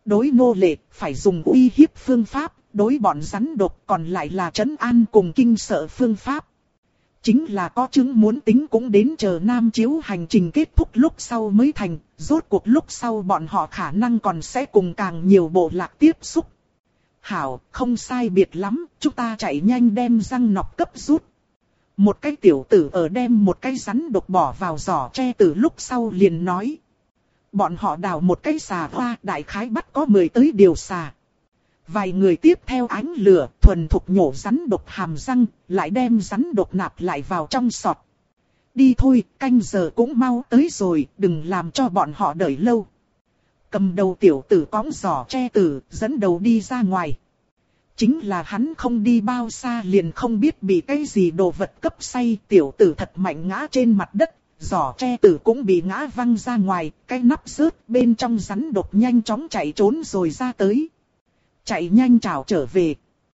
đối nô lệ phải dùng uy hiếp phương pháp, đối bọn rắn độc còn lại là trấn an cùng kinh sợ phương pháp. Chính là có chứng muốn tính cũng đến chờ Nam Chiếu hành trình kết thúc lúc sau mới thành, rốt cuộc lúc sau bọn họ khả năng còn sẽ cùng càng nhiều bộ lạc tiếp xúc. Hảo, không sai biệt lắm, chúng ta chạy nhanh đem răng nọc cấp rút. Một cái tiểu tử ở đem một cái rắn độc bỏ vào giỏ tre từ lúc sau liền nói. Bọn họ đào một cái xà hoa, đại khái bắt có 10 tới điều xà. Vài người tiếp theo ánh lửa, thuần thục nhổ rắn độc hàm răng, lại đem rắn độc nạp lại vào trong sọt. Đi thôi, canh giờ cũng mau tới rồi, đừng làm cho bọn họ đợi lâu. Cầm đầu tiểu tử cõng giỏ tre tử, dẫn đầu đi ra ngoài. Chính là hắn không đi bao xa liền không biết bị cái gì đồ vật cấp say, tiểu tử thật mạnh ngã trên mặt đất, giỏ tre tử cũng bị ngã văng ra ngoài, cái nắp rớt, bên trong rắn độc nhanh chóng chạy trốn rồi ra tới. Chạy nhanh trảo trở về.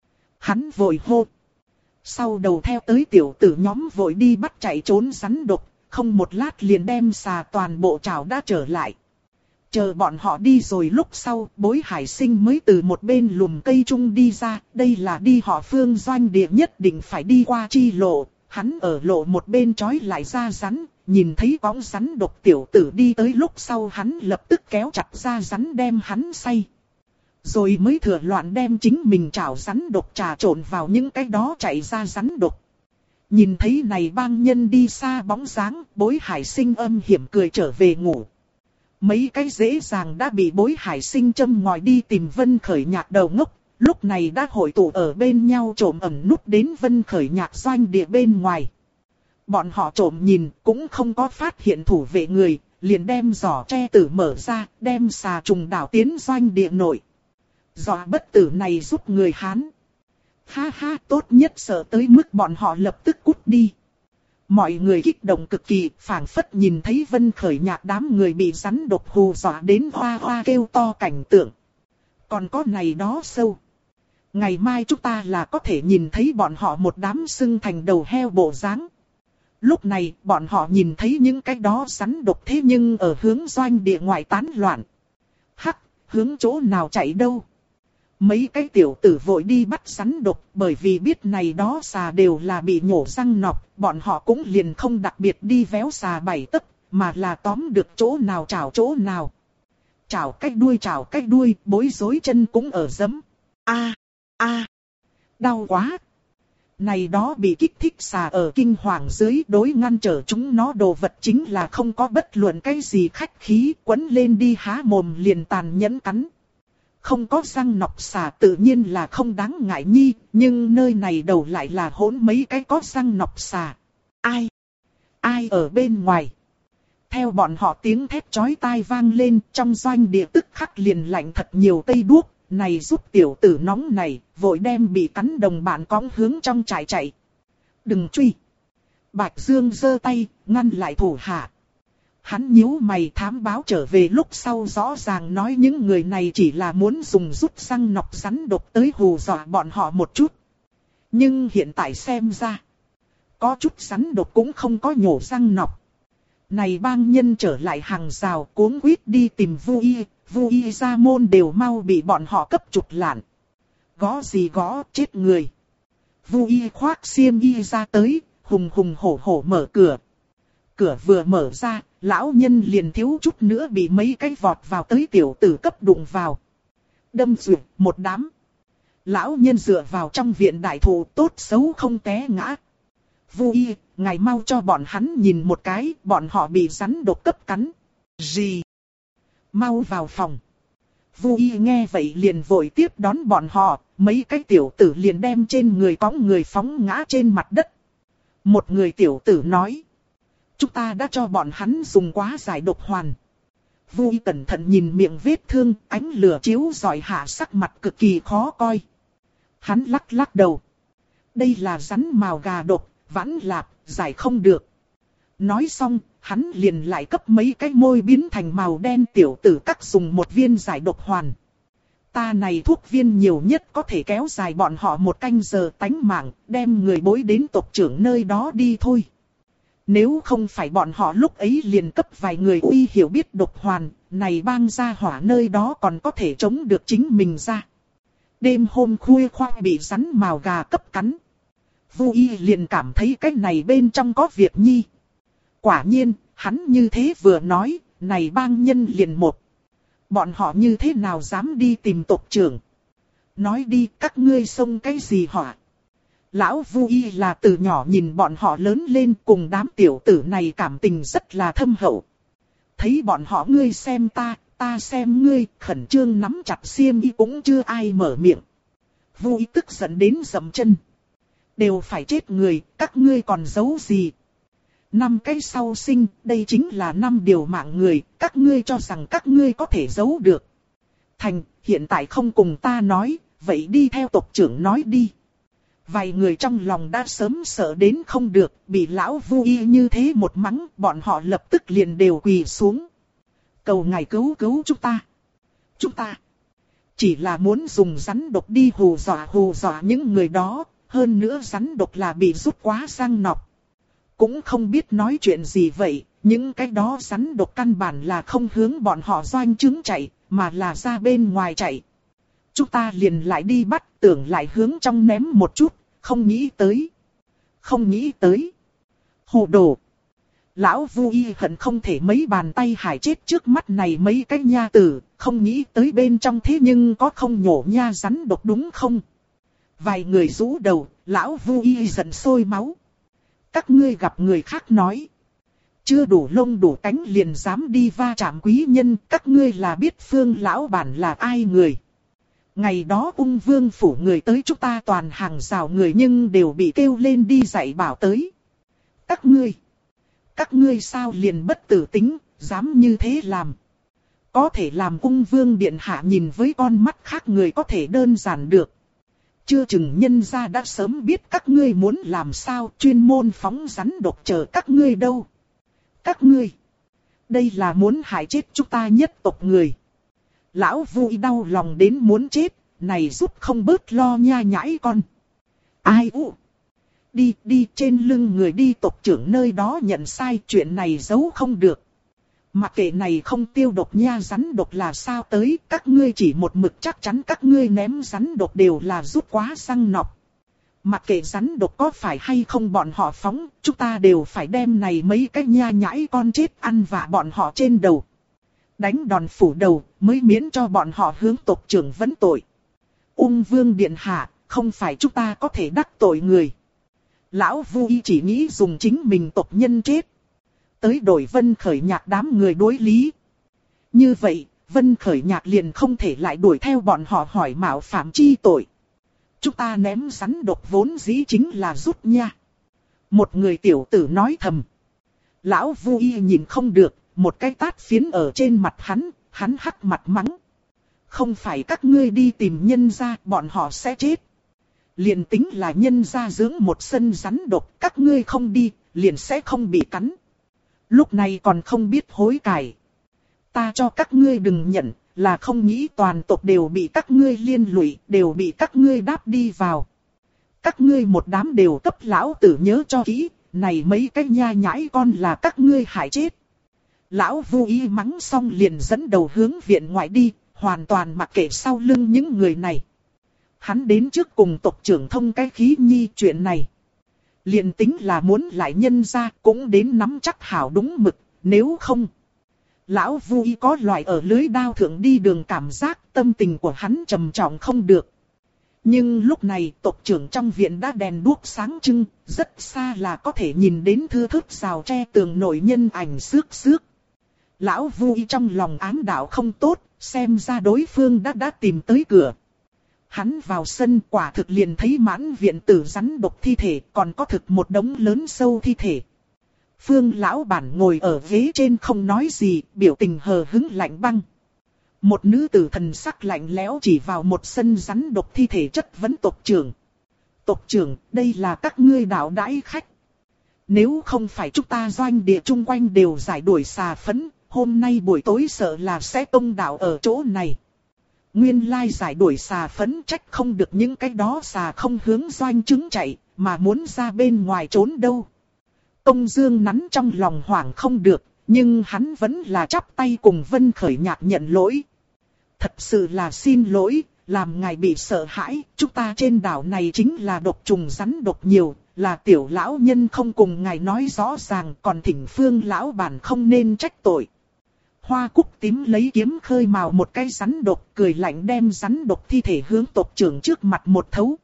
Hắn vội hô. Sau đầu theo tới tiểu tử nhóm vội đi bắt chạy trốn rắn độc, không một lát liền đem xà toàn bộ trảo đã trở lại. Chờ bọn họ đi rồi lúc sau, Bối Hải Sinh mới từ một bên lùm cây trung đi ra, đây là đi họ Phương doanh địa nhất định phải đi qua chi lộ. Hắn ở lộ một bên trói lại ra rắn, nhìn thấy bóng rắn độc tiểu tử đi tới lúc sau hắn lập tức kéo chặt ra rắn đem hắn say. Rồi mới thừa loạn đem chính mình chảo rắn độc trà trộn vào những cái đó chạy ra rắn độc. Nhìn thấy này bang nhân đi xa bóng dáng, Bối Hải Sinh âm hiểm cười trở về ngủ. Mấy cái dễ dàng đã bị Bối Hải Sinh châm ngòi đi tìm Vân Khởi Nhạc đầu ngốc, lúc này đã hội tụ ở bên nhau trộm ẩn nút đến Vân Khởi Nhạc doanh địa bên ngoài. Bọn họ trộm nhìn cũng không có phát hiện thủ vệ người, liền đem giỏ tre tử mở ra, đem xà trùng đảo tiến doanh địa nội. Dọa bất tử này giúp người Hán. Ha ha, tốt nhất sợ tới mức bọn họ lập tức cút đi. Mọi người kích động cực kỳ, phảng phất nhìn thấy Vân Khởi Nhạc đám người bị rắn độc hù dọa đến hoa hoa kêu to cảnh tượng. Còn có này đó sâu. Ngày mai chúng ta là có thể nhìn thấy bọn họ một đám sưng thành đầu heo bộ dáng. Lúc này, bọn họ nhìn thấy những cái đó rắn độc thế nhưng ở hướng doanh địa ngoại tán loạn. Hắc, hướng chỗ nào chạy đâu? Mấy cái tiểu tử vội đi bắt rắn độc, bởi vì biết này đó xà đều là bị nhổ răng nọc, bọn họ cũng liền không đặc biệt đi véo xà bảy tấc, mà là tóm được chỗ nào chảo chỗ nào. Chảo cách đuôi, bối rối chân cũng ở giấm. A, đau quá. Này đó bị kích thích xà ở kinh hoàng dưới đối ngăn trở chúng nó đồ vật chính là không có bất luận cái gì khách khí, quấn lên đi há mồm liền tàn nhẫn cắn. Không có răng nọc xà tự nhiên là không đáng ngại nhi, nhưng nơi này đầu lại là hỗn mấy cái có răng nọc xà. Ai ở bên ngoài? Theo bọn họ tiếng thét chói tai vang lên, trong doanh địa tức khắc liền lạnh thật nhiều cây đuốc, này giúp tiểu tử nóng này, vội đem bị cắn đồng bạn cõng hướng trong trại chạy. Đừng truy! Bạch Dương giơ tay, ngăn lại thủ hạ. Hắn nhíu mày thám báo trở về lúc sau rõ ràng nói những người này chỉ là muốn dùng rút răng nọc rắn độc tới hù dọa bọn họ một chút. Nhưng hiện tại xem ra, có chút rắn độc cũng không có nhổ răng nọc. Này bang nhân trở lại hàng rào cuống quýt đi tìm Vu Y ra môn đều mau bị bọn họ cấp trục lạn. Gõ gì gõ chết người. Vu Y khoác xiêm y ra tới, hùng hùng hổ hổ mở cửa. Cửa vừa mở ra, lão nhân liền thiếu chút nữa bị mấy cái vọt vào tới tiểu tử cấp đụng vào. Đâm duyệt một đám. Lão nhân dựa vào trong viện đại thụ tốt xấu không té ngã. Vu Y, ngài mau cho bọn hắn nhìn một cái, bọn họ bị rắn độc cấp cắn. Gì? Mau vào phòng. Vu Y nghe vậy liền vội tiếp đón bọn họ, mấy cái tiểu tử liền đem trên người cõng người phóng ngã trên mặt đất. Một người tiểu tử nói. Chúng ta đã cho bọn hắn dùng quá giải độc hoàn. Vu Y cẩn thận nhìn miệng vết thương, ánh lửa chiếu rọi hạ sắc mặt cực kỳ khó coi. Hắn lắc lắc đầu. Đây là rắn mào gà độc, vãn lạp, giải không được. Nói xong, hắn liền lại cấp mấy cái môi biến thành màu đen tiểu tử cắt dùng một viên giải độc hoàn. Ta này thuốc viên nhiều nhất có thể kéo dài bọn họ một canh giờ tánh mạng, đem người bối đến tộc trưởng nơi đó đi thôi. Nếu không phải bọn họ lúc ấy liền cấp vài người uy hiểu biết độc hoàn, này bang gia hỏa nơi đó còn có thể chống được chính mình ra. Đêm hôm khuya khoang bị rắn mào gà cấp cắn. Vu Y liền cảm thấy cái này bên trong có việc nhi. Quả nhiên, hắn như thế vừa nói, này bang nhân liền một. Bọn họ như thế nào dám đi tìm tộc trưởng? Nói đi, các ngươi xông cái gì họa? Lão Vu Y là từ nhỏ nhìn bọn họ lớn lên, cùng đám tiểu tử này cảm tình rất là thâm hậu. Thấy bọn họ ngươi xem ta, ta xem ngươi, khẩn trương nắm chặt xiêm y cũng chưa ai mở miệng. Vu Y tức giận đến dậm chân. Đều phải chết người, các ngươi còn giấu gì? 5 cái sau sinh, đây chính là 5 điều mạng người, các ngươi cho rằng các ngươi có thể giấu được. Thành, hiện tại không cùng ta nói, vậy đi theo tộc trưởng nói đi. Vài người trong lòng đã sớm sợ đến không được, bị lão Vu Y như thế một mắng, bọn họ lập tức liền đều quỳ xuống. Cầu ngài cứu chúng ta. Chúng ta chỉ là muốn dùng rắn độc đi hù dọa những người đó, hơn nữa rắn độc là bị rút quá răng nọc. Cũng không biết nói chuyện gì vậy, những cái đó rắn độc căn bản là không hướng bọn họ doanh trướng chạy, mà là ra bên ngoài chạy. Chúng ta liền lại đi bắt, tưởng lại hướng trong ném một chút, không nghĩ tới. Hồ đồ. Lão Vu Y hận không thể mấy bàn tay hải chết trước mắt này mấy cái nha tử, không nghĩ tới bên trong thế nhưng có không nhổ nha rắn độc đúng không? Vài người rũ đầu, lão Vu Y giận sôi máu. Các ngươi gặp người khác nói. Chưa đủ lông đủ cánh liền dám đi va chạm quý nhân, các ngươi là biết Phương lão bản là ai người. Ngày đó Ung Vương phủ người tới chúng ta toàn hàng rào người nhưng đều bị kêu lên đi dạy bảo tới. Các ngươi sao liền bất tử tính, dám như thế làm. Có thể làm Ung Vương điện hạ nhìn với con mắt khác người có thể đơn giản được. Chưa chừng nhân gia đã sớm biết các ngươi muốn làm sao, chuyên môn phóng rắn độc chờ các ngươi đâu. Các ngươi, đây là muốn hại chết chúng ta nhất tộc người. Lão Vu Y đau lòng đến muốn chết, này giúp không bớt lo nha nhãi con. Ai u? Đi trên lưng người đi tộc trưởng nơi đó nhận sai, chuyện này giấu không được. Mặc kệ này không tiêu độc nha rắn độc là sao tới, các ngươi chỉ một mực chắc chắn các ngươi ném rắn độc đều là rút quá răng nọc. Mặc kệ rắn độc có phải hay không bọn họ phóng, chúng ta đều phải đem này mấy cái nha nhãi con chết ăn vạ bọn họ trên đầu. Đánh đòn phủ đầu mới miễn cho bọn họ hướng tộc trưởng vấn tội. Ung Vương điện hạ, không phải chúng ta có thể đắc tội người. Lão Vu Y chỉ nghĩ dùng chính mình tộc nhân chết. Tới đổi Vân Khởi Nhạc đám người đối lý. Như vậy, Vân Khởi Nhạc liền không thể lại đuổi theo bọn họ hỏi mạo phạm chi tội. Chúng ta ném rắn độc vốn dĩ chính là rút nha. Một người tiểu tử nói thầm. Lão Vu Y nhìn không được, một cái tát phiến ở trên mặt hắn hắc mặt mắng. Không phải các ngươi đi tìm nhân gia, bọn họ sẽ chết. Liền tính là nhân gia dưỡng một sân rắn độc, các ngươi không đi, liền sẽ không bị cắn. Lúc này còn không biết hối cải. Ta cho các ngươi đừng nhận, là không nghĩ toàn tộc đều bị các ngươi liên lụy, đều bị các ngươi đáp đi vào. Các ngươi một đám đều cấp lão tử nhớ cho kỹ, này mấy cái nha nhãi con là các ngươi hại chết. Lão Vu Y mắng xong liền dẫn đầu hướng viện ngoại đi, hoàn toàn mặc kệ sau lưng những người này. Hắn đến trước cùng tộc trưởng thông cái khí nhi chuyện này. Liền tính là muốn lại nhân ra cũng đến nắm chắc hảo đúng mực, nếu không. Lão Vu Y có loại ở lưới đao thượng đi đường cảm giác, tâm tình của hắn trầm trọng không được. Nhưng lúc này tộc trưởng trong viện đã đèn đuốc sáng trưng, rất xa là có thể nhìn đến thưa thớt rào tre tường nổi nhân ảnh xước xước. Lão Vu Y trong lòng ám đạo không tốt, xem ra đối phương đã tìm tới cửa. Hắn vào sân quả thực liền thấy mãn viện tử rắn độc thi thể, còn có thực một đống lớn sâu thi thể. Phương lão bản ngồi ở ghế trên không nói gì, biểu tình hờ hững lạnh băng. Một nữ tử thần sắc lạnh lẽo chỉ vào một sân rắn độc thi thể chất vấn tộc trưởng. Tộc trưởng, đây là các ngươi đạo đãi khách. Nếu không phải chúng ta doanh địa chung quanh đều giải đuổi xà phấn, hôm nay buổi tối sợ là sẽ công đạo ở chỗ này. Nguyên lai giải đuổi xà phấn trách không được những cái đó xà không hướng doanh trứng chạy, mà muốn ra bên ngoài trốn đâu. Công Dương Nắn trong lòng hoảng không được, nhưng hắn vẫn là chắp tay cùng Vân Khởi Nhạc nhận lỗi. Thật sự là xin lỗi, làm ngài bị sợ hãi, chúng ta trên đảo này chính là độc trùng rắn độc nhiều, là tiểu lão nhân không cùng ngài nói rõ ràng, còn thỉnh Phương lão bản không nên trách tội. Hoa Cúc Tím lấy kiếm khơi mào một cái rắn độc, cười lạnh đem rắn độc thi thể hướng tộc trưởng trước mặt một thấu.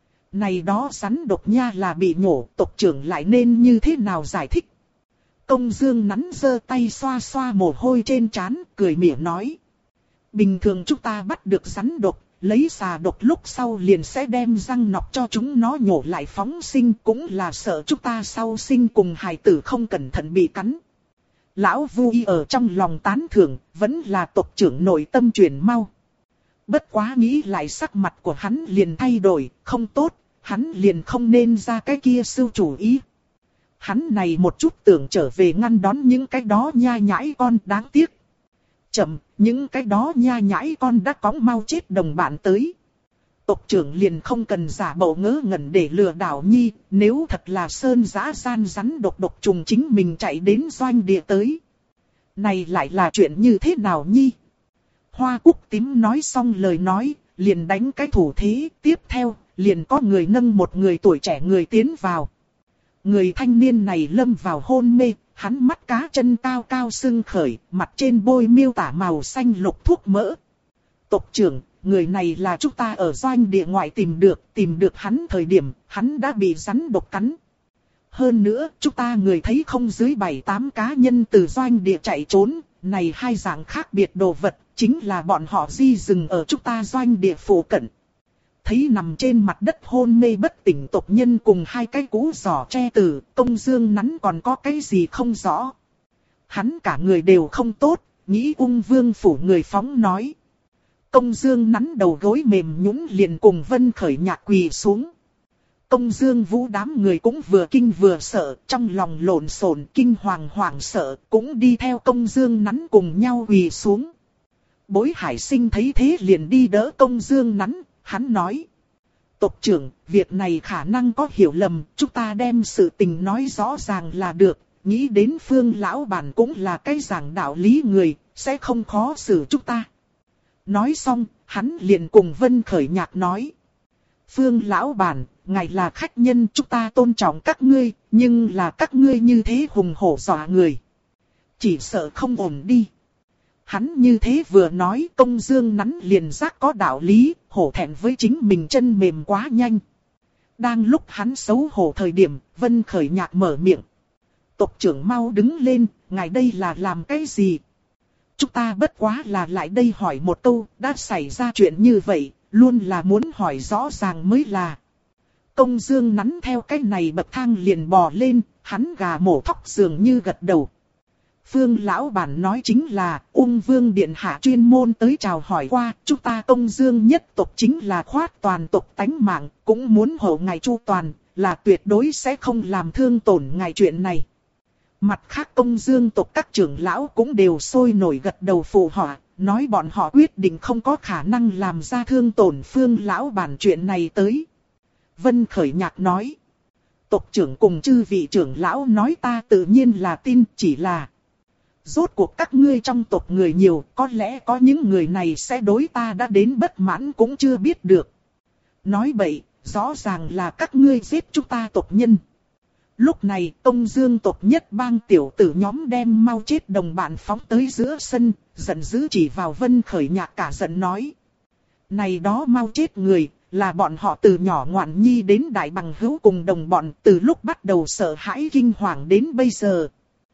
Này đó rắn độc nha là bị nhổ, tộc trưởng lại nên như thế nào giải thích? Công Dương Nắn giơ tay xoa xoa mồ hôi trên trán, cười mỉa nói. Bình thường chúng ta bắt được rắn độc, lấy xà độc lúc sau liền sẽ đem răng nọc cho chúng nó nhổ lại phóng sinh, cũng là sợ chúng ta sau sinh cùng hài tử không cẩn thận bị cắn. Lão Vui ở trong lòng tán thưởng, vẫn là tộc trưởng nội tâm chuyển mau. Bất quá nghĩ lại sắc mặt của hắn liền thay đổi, không tốt, hắn liền không nên ra cái kia sưu chủ ý. Hắn này một chút tưởng trở về ngăn đón những cái đó nha nhãi con đáng tiếc. Chậm, những cái đó nha nhãi con đã cõng mau chết đồng bạn tới. Tộc trưởng liền không cần giả bộ ngớ ngẩn để lừa đảo nhi, nếu thật là sơn giã gian rắn độc trùng chính mình chạy đến doanh địa tới. Này lại là chuyện như thế nào nhi? Hoa Cúc Tím nói xong lời nói, liền đánh cái thủ thế, tiếp theo, liền có người nâng một người tuổi trẻ người tiến vào. Người thanh niên này lâm vào hôn mê, hắn mắt cá chân cao cao sưng khởi, mặt trên bôi miêu tả màu xanh lục thuốc mỡ. Tộc trưởng, người này là chúng ta ở doanh địa ngoại tìm được hắn thời điểm, hắn đã bị rắn độc cắn. Hơn nữa, chúng ta người thấy không dưới 7-8 cá nhân từ doanh địa chạy trốn, này hai dạng khác biệt đồ vật, chính là bọn họ di dừng ở chúng ta doanh địa phụ cận. Thấy nằm trên mặt đất hôn mê bất tỉnh tộc nhân cùng hai cái cú giỏ tre tử, Công Dương Nắn còn có cái gì không rõ. Hắn cả người đều không tốt, nghĩ Ung Vương phủ người phóng nói. Công Dương Nắn đầu gối mềm nhũn liền cùng Vân Khởi Nhạc quỳ xuống. Công Dương Vũ đám người cũng vừa kinh vừa sợ, trong lòng lộn xộn kinh hoàng hoảng sợ, cũng đi theo Công Dương Nắn cùng nhau quỳ xuống. Bối Hải Sinh thấy thế liền đi đỡ Công Dương Nắn, hắn nói. Tộc trưởng, việc này khả năng có hiểu lầm, chúng ta đem sự tình nói rõ ràng là được, nghĩ đến Phương lão bản cũng là cái giảng đạo lý người, sẽ không khó xử chúng ta. Nói xong, hắn liền cùng Vân Khởi Nhạc nói. Phương lão bản, ngài là khách nhân, chúng ta tôn trọng các ngươi, nhưng là các ngươi như thế hùng hổ dọa người. Chỉ sợ không ổn đi. Hắn như thế vừa nói, Công Dương Nắn liền giác có đạo lý, hổ thẹn với chính mình chân mềm quá nhanh. Đang lúc hắn xấu hổ thời điểm, Vân Khởi Nhạc mở miệng. Tộc trưởng mau đứng lên, ngài đây là làm cái gì? Chúng ta bất quá là lại đây hỏi một câu, đã xảy ra chuyện như vậy, luôn là muốn hỏi rõ ràng mới là. Công Dương Nắn theo cái này bậc thang liền bò lên, hắn gà mổ thóc dường như gật đầu. Phương lão bản nói chính là Ung Vương điện hạ chuyên môn tới chào hỏi qua, chúng ta Công Dương nhất tộc chính là khoát toàn tộc tánh mạng, cũng muốn hộ ngài chu toàn, là tuyệt đối sẽ không làm thương tổn ngài chuyện này. Mặt khác Công Dương tộc các trưởng lão cũng đều sôi nổi gật đầu phụ họa, nói bọn họ quyết định không có khả năng làm ra thương tổn Phương lão bản chuyện này tới. Vân Khởi Nhạc nói, tộc trưởng cùng chư vị trưởng lão nói ta tự nhiên là tin, chỉ là rốt cuộc các ngươi trong tộc người nhiều, có lẽ có những người này sẽ đối ta đã đến bất mãn cũng chưa biết được. Nói bậy, rõ ràng là các ngươi giết chúng ta tộc nhân. Lúc này, Công Dương tộc nhất bang tiểu tử nhóm đem mau chết đồng bạn phóng tới giữa sân, giận dữ chỉ vào Vân Khởi Nhạc cả giận nói. Này đó mau chết người, là bọn họ từ nhỏ ngoạn nhi đến đại bằng hữu cùng đồng bọn, từ lúc bắt đầu sợ hãi kinh hoàng đến bây giờ.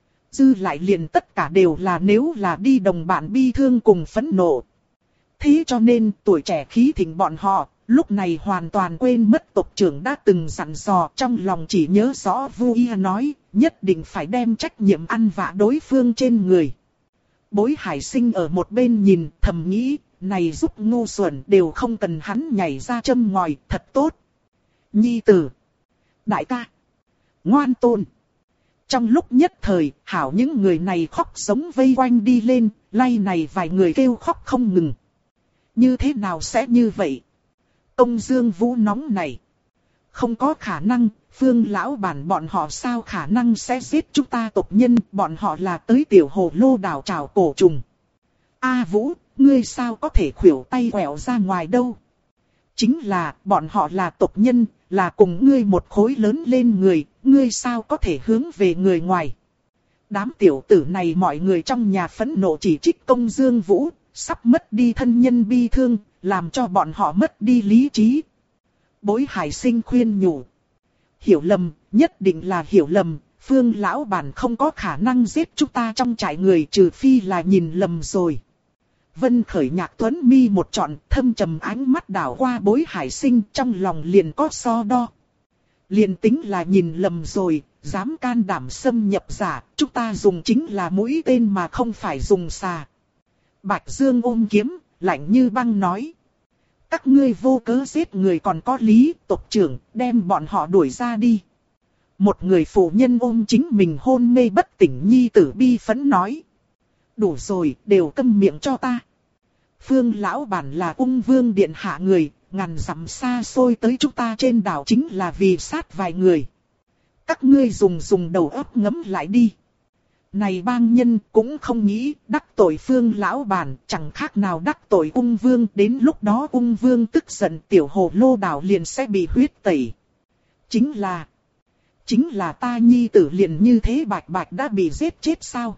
Dư lại liền tất cả đều là nếu là đi đồng bạn bi thương cùng phẫn nộ. Thế cho nên tuổi trẻ khí thịnh bọn họ, lúc này hoàn toàn quên mất tộc trưởng đã từng dặn dò, trong lòng chỉ nhớ rõ Vui nói, nhất định phải đem trách nhiệm ăn vạ đối phương trên người. Bối Hải Sinh ở một bên nhìn, thầm nghĩ, này giúp ngu xuẩn đều không cần hắn nhảy ra châm ngòi, thật tốt. Nhi tử, đại ca, ngoan tôn. Trong lúc nhất thời, hảo những người này khóc sống vây quanh đi lên, lay này vài người kêu khóc không ngừng. Như thế nào sẽ như vậy? Công Dương Vũ nóng này. Không có khả năng, Phương lão bản bọn họ sao khả năng sẽ giết chúng ta tộc nhân, bọn họ là tới tiểu hồ lô đảo trảo cổ trùng. A Vũ, ngươi sao có thể khuỷu tay quẹo ra ngoài đâu? Chính là, bọn họ là tộc nhân, là cùng ngươi một khối lớn lên người, ngươi sao có thể hướng về người ngoài? Đám tiểu tử này mọi người trong nhà phẫn nộ chỉ trích Công Dương Vũ, sắp mất đi thân nhân bi thương, làm cho bọn họ mất đi lý trí. Bối Hải Sinh khuyên nhủ. Hiểu lầm, nhất định là hiểu lầm, Phương lão bản không có khả năng giết chúng ta trong trại người trừ phi là nhìn lầm rồi. Vân Khởi Nhạc Tuấn mi một trọn, thâm trầm ánh mắt đảo qua Bối Hải Sinh, trong lòng liền có so đo. Liền tính là nhìn lầm rồi, dám can đảm xâm nhập giả, chúng ta dùng chính là mũi tên mà không phải dùng xà. Bạch Dương ôm kiếm, lạnh như băng nói. Các ngươi vô cớ giết người còn có lý, tộc trưởng, đem bọn họ đuổi ra đi. Một người phụ nhân ôm chính mình hôn mê bất tỉnh nhi tử bi phẫn nói. Đủ rồi, đều câm miệng cho ta. Phương lão bản là ung vương điện hạ người, ngàn dặm xa xôi tới chúng ta trên đảo chính là vì sát vài người. Các ngươi dùng đầu óc ngẫm lại đi. Này bang nhân cũng không nghĩ đắc tội Phương lão bản, chẳng khác nào đắc tội ung vương, đến lúc đó ung vương tức giận tiểu hồ lô đảo liền sẽ bị huyết tẩy. Chính là ta nhi tử liền như thế bạch bạch đã bị giết chết sao?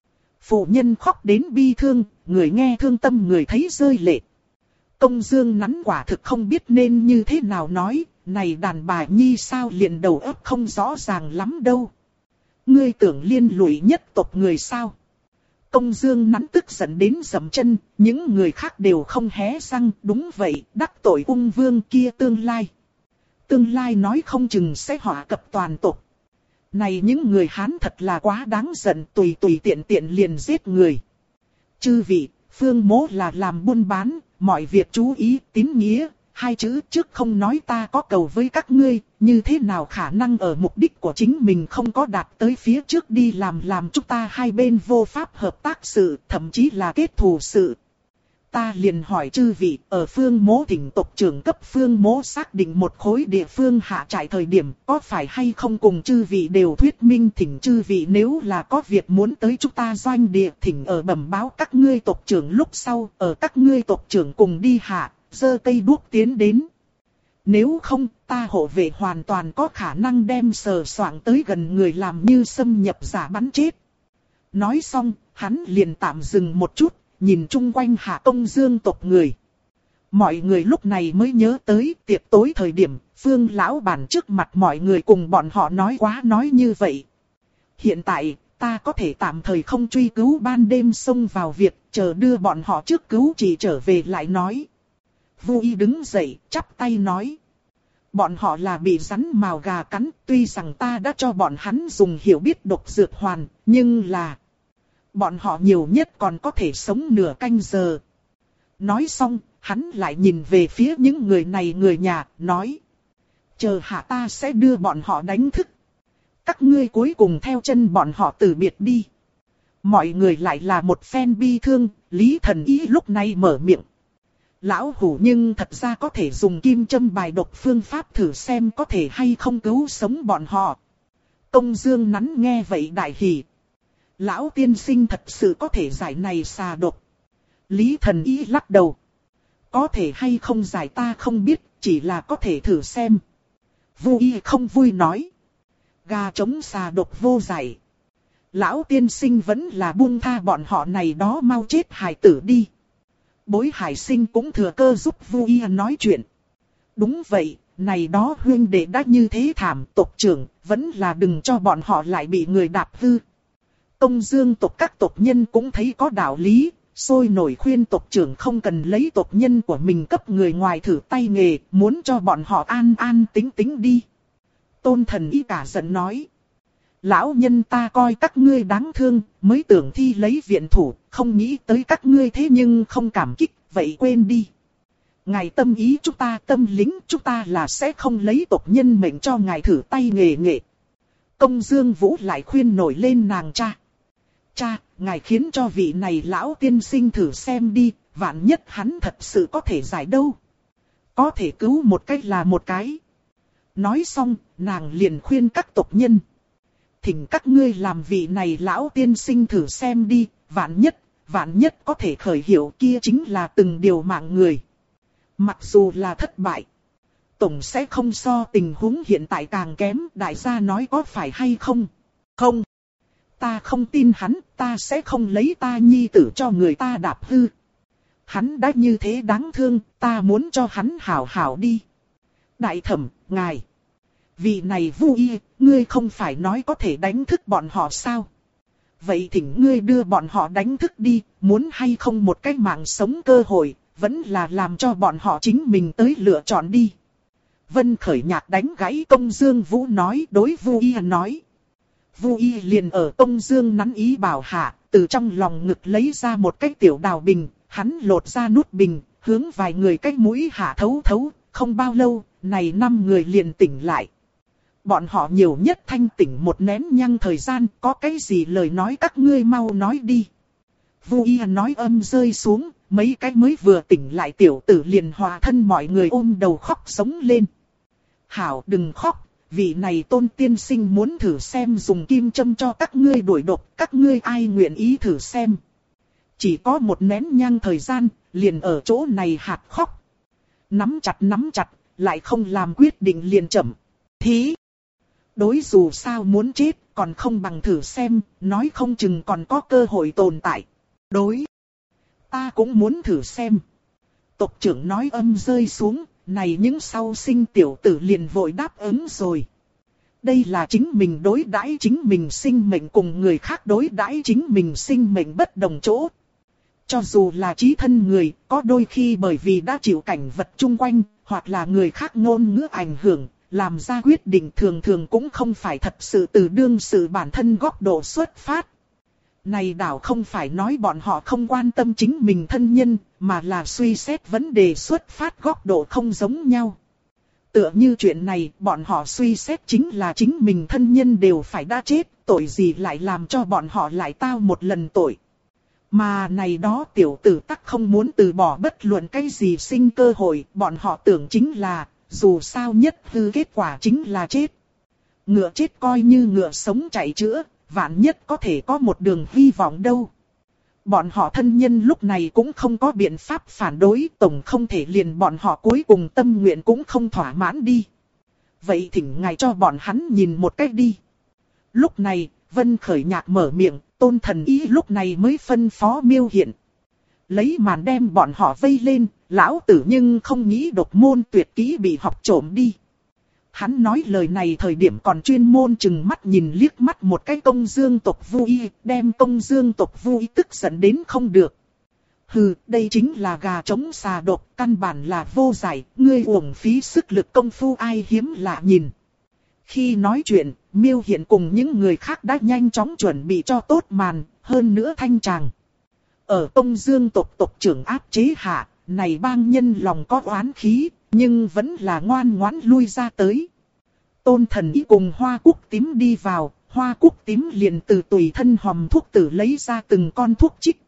Phụ nhân khóc đến bi thương, người nghe thương tâm người thấy rơi lệ. Công Dương nắn quả thực không biết nên như thế nào nói, này đàn bà nhi sao liền đầu óc không rõ ràng lắm đâu. Ngươi tưởng liên lụy nhất tộc người sao? Công Dương nắn tức giận đến dậm chân, những người khác đều không hé răng, đúng vậy, đắc tội ung vương kia tương lai. Tương lai nói không chừng sẽ họa cập toàn tộc. Này những người Hán thật là quá đáng giận, tùy tiện liền giết người. Chư vị, Phương Mỗ là làm buôn bán, mọi việc chú ý, tín nghĩa, hai chữ trước không nói ta có cầu với các ngươi, như thế nào khả năng ở mục đích của chính mình không có đạt tới phía trước đi làm chúng ta hai bên vô pháp hợp tác sự, thậm chí là kết thù sự. Ta liền hỏi chư vị, ở Phương Mỗ thỉnh tộc trưởng cấp Phương Mỗ xác định một khối địa phương hạ trại thời điểm, có phải hay không cùng chư vị đều thuyết minh thỉnh chư vị nếu là có việc muốn tới chúng ta doanh địa thỉnh ở bẩm báo các ngươi tộc trưởng lúc sau, ở các ngươi tộc trưởng cùng đi hạ, giơ cây đuốc tiến đến. Nếu không, ta hộ vệ hoàn toàn có khả năng đem sờ soạng tới gần người làm như xâm nhập giả bắn chết. Nói xong, hắn liền tạm dừng một chút. Nhìn chung quanh Hạ Công Dương tộc người. Mọi người lúc này mới nhớ tới tiệc tối thời điểm, Phương lão bản trước mặt mọi người cùng bọn họ nói như vậy. Hiện tại, ta có thể tạm thời không truy cứu ban đêm xông vào việc, chờ đưa bọn họ trước cứu chỉ trở về lại nói. Vu Y đứng dậy, chắp tay nói. Bọn họ là bị rắn mào gà cắn, tuy rằng ta đã cho bọn hắn dùng hiểu biết độc dược hoàn, nhưng là... Bọn họ nhiều nhất còn có thể sống nửa canh giờ. Nói xong, hắn lại nhìn về phía những người này người nhà, nói. Chờ hạ ta sẽ đưa bọn họ đánh thức. Các ngươi cuối cùng theo chân bọn họ từ biệt đi. Mọi người lại là một phen bi thương, Lý Thần Ý lúc này mở miệng. Lão hủ nhưng thật ra có thể dùng kim châm bài độc phương pháp thử xem có thể hay không cứu sống bọn họ. Công Dương nắn nghe vậy đại hỉ. Lão tiên sinh thật sự có thể giải này xà độc. Lý Thần Ý lắc đầu. Có thể hay không giải ta không biết, chỉ là có thể thử xem. Vu Y không vui nói. Gà chống xà độc vô giải. Lão tiên sinh vẫn là buông tha bọn họ này đó mau chết hài tử đi. Bối Hải Sinh cũng thừa cơ giúp Vu Y nói chuyện. Đúng vậy, này đó huynh đệ đã như thế thảm, tộc trưởng, vẫn là đừng cho bọn họ lại bị người đạp hư. Công Dương tộc các tộc nhân cũng thấy có đạo lý, sôi nổi khuyên tộc trưởng không cần lấy tộc nhân của mình cấp người ngoài thử tay nghề, muốn cho bọn họ an an tính tính đi. Tôn Thần Y cả giận nói. Lão nhân ta coi các ngươi đáng thương, mới tưởng thi lấy viện thủ, không nghĩ tới các ngươi thế nhưng không cảm kích, vậy quên đi. Ngài tâm ý chúng ta tâm lính, chúng ta là sẽ không lấy tộc nhân mệnh cho ngài thử tay nghề nghệ. Công Dương Vũ lại khuyên nổi lên nàng cha. Cha, ngài khiến cho vị này lão tiên sinh thử xem đi, vạn nhất hắn thật sự có thể giải đâu. Có thể cứu một cách là một cái. Nói xong, nàng liền khuyên các tộc nhân. Thỉnh các ngươi làm vị này lão tiên sinh thử xem đi, vạn nhất có thể khởi hiểu kia chính là từng điều mạng người. Mặc dù là thất bại, tổng sẽ không so tình huống hiện tại càng kém, đại gia nói có phải hay không? Không, ta không tin hắn, ta sẽ không lấy ta nhi tử cho người ta đạp hư. Hắn đã như thế đáng thương, ta muốn cho hắn hảo hảo đi. Đại thẩm, ngài. Vị này Vu Y, ngươi không phải nói có thể đánh thức bọn họ sao? Vậy thỉnh ngươi đưa bọn họ đánh thức đi, muốn hay không một cái mạng sống cơ hội, vẫn là làm cho bọn họ chính mình tới lựa chọn đi. Vân Khởi Nhạc đánh gãy Công Dương Vũ nói, đối Vu Y nói. Vu Y liền ở Công Dương nắn ý bảo hạ, từ trong lòng ngực lấy ra một cái tiểu đào bình, hắn lột ra nút bình, hướng vài người cái mũi hạ thấu thấu, không bao lâu, này 5 người liền tỉnh lại. Bọn họ nhiều nhất thanh tỉnh một nén nhang thời gian, có cái gì lời nói các ngươi mau nói đi. Vu Y nói âm rơi xuống, mấy cái mới vừa tỉnh lại tiểu tử liền hòa thân mọi người ôm đầu khóc sống lên. Hảo đừng khóc, vị này Tôn tiên sinh muốn thử xem dùng kim châm cho các ngươi đuổi độc, các ngươi ai nguyện ý thử xem. Chỉ có một nén nhang thời gian, liền ở chỗ này hạt khóc. Nắm chặt, lại không làm quyết định liền chậm. Thí! Đối dù sao muốn chết, còn không bằng thử xem, nói không chừng còn có cơ hội tồn tại. Đối! Ta cũng muốn thử xem. Tộc trưởng nói âm rơi xuống, này những sau sinh tiểu tử liền vội đáp ứng rồi. Đây là chính mình đối đãi chính mình sinh mệnh cùng người khác đối đãi chính mình sinh mệnh bất đồng chỗ. Cho dù là chí thân người, có đôi khi bởi vì đã chịu cảnh vật chung quanh, hoặc là người khác ngôn ngữ ảnh hưởng, làm ra quyết định thường thường cũng không phải thật sự từ đương sự bản thân góc độ xuất phát. Này đảo không phải nói bọn họ không quan tâm chính mình thân nhân, mà là suy xét vấn đề xuất phát góc độ không giống nhau. Tựa như chuyện này, bọn họ suy xét chính là chính mình thân nhân đều phải đã chết, tội gì lại làm cho bọn họ lại tao một lần tội. Mà này đó tiểu tử tắc không muốn từ bỏ bất luận cái gì sinh cơ hội, bọn họ tưởng chính là, dù sao nhất hư kết quả chính là chết. Ngựa chết coi như ngựa sống chạy chữa, vạn nhất có thể có một đường hy vọng đâu. Bọn họ thân nhân lúc này cũng không có biện pháp phản đối, tổng không thể liền bọn họ cuối cùng tâm nguyện cũng không thỏa mãn đi. Vậy thỉnh ngài cho bọn hắn nhìn một cách đi. Lúc này, Vân Khởi Nhạc mở miệng, Tôn Thần Ý lúc này mới phân phó Miêu Hiện. Lấy màn đem bọn họ vây lên, lão tử nhưng không nghĩ độc môn tuyệt kỹ bị học trộm đi. Hắn nói lời này thời điểm còn chuyên môn chừng mắt nhìn liếc mắt một cái Công Dương tộc Vu Y, đem Công Dương tộc Vu Y tức giận đến không được. Hừ, đây chính là gà trống xà độc, căn bản là vô giải, ngươi uổng phí sức lực công phu ai hiếm lạ nhìn. Khi nói chuyện, Miêu Hiện cùng những người khác đã nhanh chóng chuẩn bị cho tốt màn, hơn nữa thanh tràng. Ở Công Dương tộc trưởng áp chế hạ, này bang nhân lòng có oán khí, nhưng vẫn là ngoan ngoãn lui ra tới. Tôn Thần Ý cùng Hoa Cúc Tím đi vào, Hoa Cúc Tím liền từ tùy thân hòm thuốc tử lấy ra từng con thuốc trích.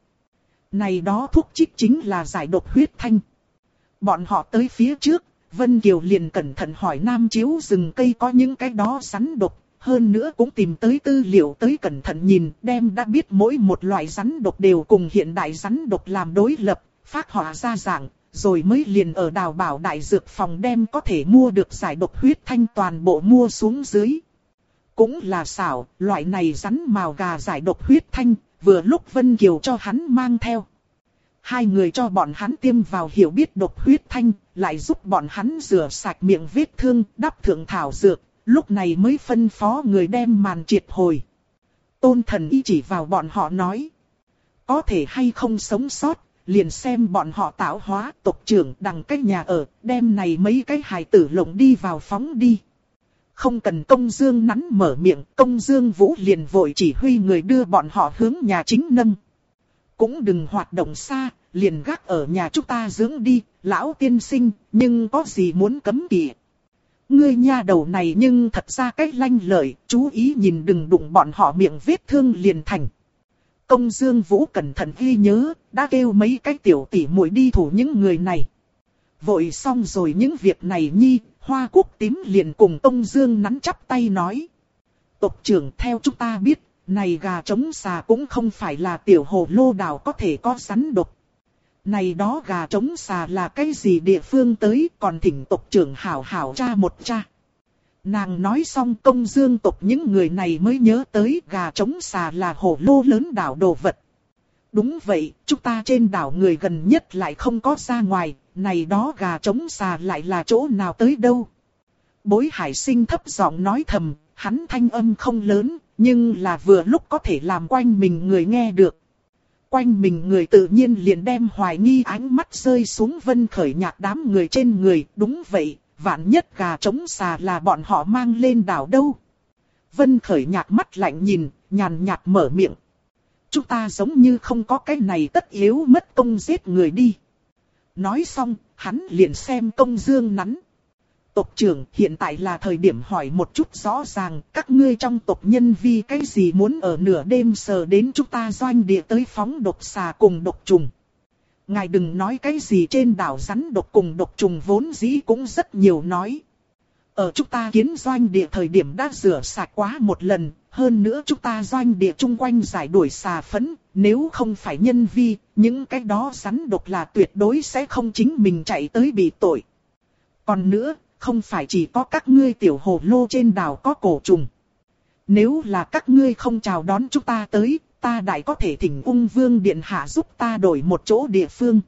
Này đó thuốc trích chính là giải độc huyết thanh. Bọn họ tới phía trước, Vân Kiều liền cẩn thận hỏi Nam Chiếu rừng cây có những cái đó rắn độc, hơn nữa cũng tìm tới tư liệu tới cẩn thận nhìn, đem đã biết mỗi một loại rắn độc đều cùng hiện đại rắn độc làm đối lập, phác họa ra dạng, rồi mới liền ở Đào Bảo đại dược phòng đem có thể mua được giải độc huyết thanh toàn bộ mua xuống dưới. Cũng là xảo, loại này rắn mào gà giải độc huyết thanh, vừa lúc Vân Kiều cho hắn mang theo. Hai người cho bọn hắn tiêm vào hiểu biết độc huyết thanh, lại giúp bọn hắn rửa sạch miệng vết thương, đắp thượng thảo dược, lúc này mới phân phó người đem màn triệt hồi. Tôn Thần Ý chỉ vào bọn họ nói, có thể hay không sống sót, liền xem bọn họ tạo hóa. Tộc trưởng đằng cách nhà ở, đem này mấy cái hài tử lộng đi vào phóng đi. Không cần Công Dương nắn mở miệng, Công Dương Vũ liền vội chỉ huy người đưa bọn họ hướng nhà chính nâng. Cũng đừng hoạt động xa, liền gác ở nhà chúng ta dưỡng đi, lão tiên sinh, nhưng có gì muốn cấm kỵ. Ngươi nha đầu này nhưng thật ra cách lanh lợi, chú ý nhìn đừng đụng bọn họ miệng vết thương liền thành. Công Dương Vũ cẩn thận ghi nhớ, đã kêu mấy cái tiểu tỷ muội đi thủ những người này. Vội xong rồi những việc này nhi, Hoa Quốc Tím liền cùng Tông Dương nắn chắp tay nói. Tộc trưởng, theo chúng ta biết, này gà trống xà cũng không phải là tiểu hồ lô đảo có thể có rắn độc. Này đó gà trống xà là cái gì địa phương tới, còn thỉnh tộc trưởng hảo hảo tra một tra. Nàng nói xong, Công Dương tộc những người này mới nhớ tới gà trống xà là hồ lô lớn đảo đồ vật. Đúng vậy, chúng ta trên đảo người gần nhất lại không có ra ngoài, này đó gà trống xà lại là chỗ nào tới đâu. Bối Hải Sinh thấp giọng nói thầm, hắn thanh âm không lớn, nhưng là vừa lúc có thể làm quanh mình người nghe được. Quanh mình người tự nhiên liền đem hoài nghi ánh mắt rơi xuống Vân Khởi Nhạc đám người trên người. Đúng vậy, vạn nhất gà trống xà là bọn họ mang lên đảo đâu. Vân Khởi Nhạc mắt lạnh nhìn, nhàn nhạt mở miệng. Chúng ta giống như không có cái này tất yếu mất công giết người đi. Nói xong, hắn liền xem Công Dương nắn. Tộc trưởng, hiện tại là thời điểm hỏi một chút rõ ràng, các ngươi trong tộc nhân vì cái gì muốn ở nửa đêm sờ đến chúng ta doanh địa tới phóng độc xà cùng độc trùng. Ngài đừng nói cái gì trên đảo rắn độc cùng độc trùng vốn dĩ cũng rất nhiều nói. Ở chúng ta kiến doanh địa thời điểm đã rửa sạch quá một lần, hơn nữa chúng ta doanh địa chung quanh giải đuổi xà phấn, nếu không phải nhân vi, những cái đó rắn độc là tuyệt đối sẽ không chính mình chạy tới bị tội. Còn nữa, không phải chỉ có các ngươi tiểu hồ lô trên đảo có cổ trùng. Nếu là các ngươi không chào đón chúng ta tới, ta đại có thể thỉnh Ung Vương Điện Hạ giúp ta đổi một chỗ địa phương.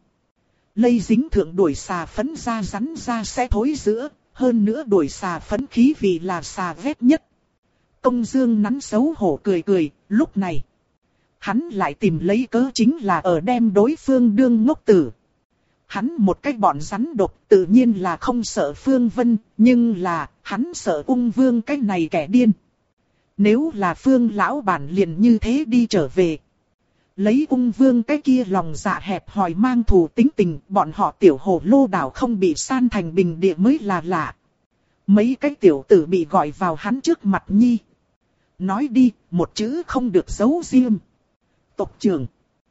Lây dính thượng đuổi xà phấn ra rắn ra sẽ thối rữa, hơn nữa đuổi xà phấn khí vì là xà vét nhất. Công Dương nắn xấu hổ cười cười, lúc này hắn lại tìm lấy cớ chính là ở đem đối phương đương ngốc tử. Hắn một cái bọn rắn độc tự nhiên là không sợ Phương Vân, nhưng là hắn sợ Ung Vương cái này kẻ điên. Nếu là Phương lão bản liền như thế đi trở về. Lấy Ung Vương cái kia lòng dạ hẹp hòi mang thù tính tình, bọn họ tiểu hồ lô đảo không bị san thành bình địa mới là lạ. Mấy cái tiểu tử bị gọi vào hắn trước mặt nhi. Nói đi, một chữ không được giấu riêng. Tộc trưởng,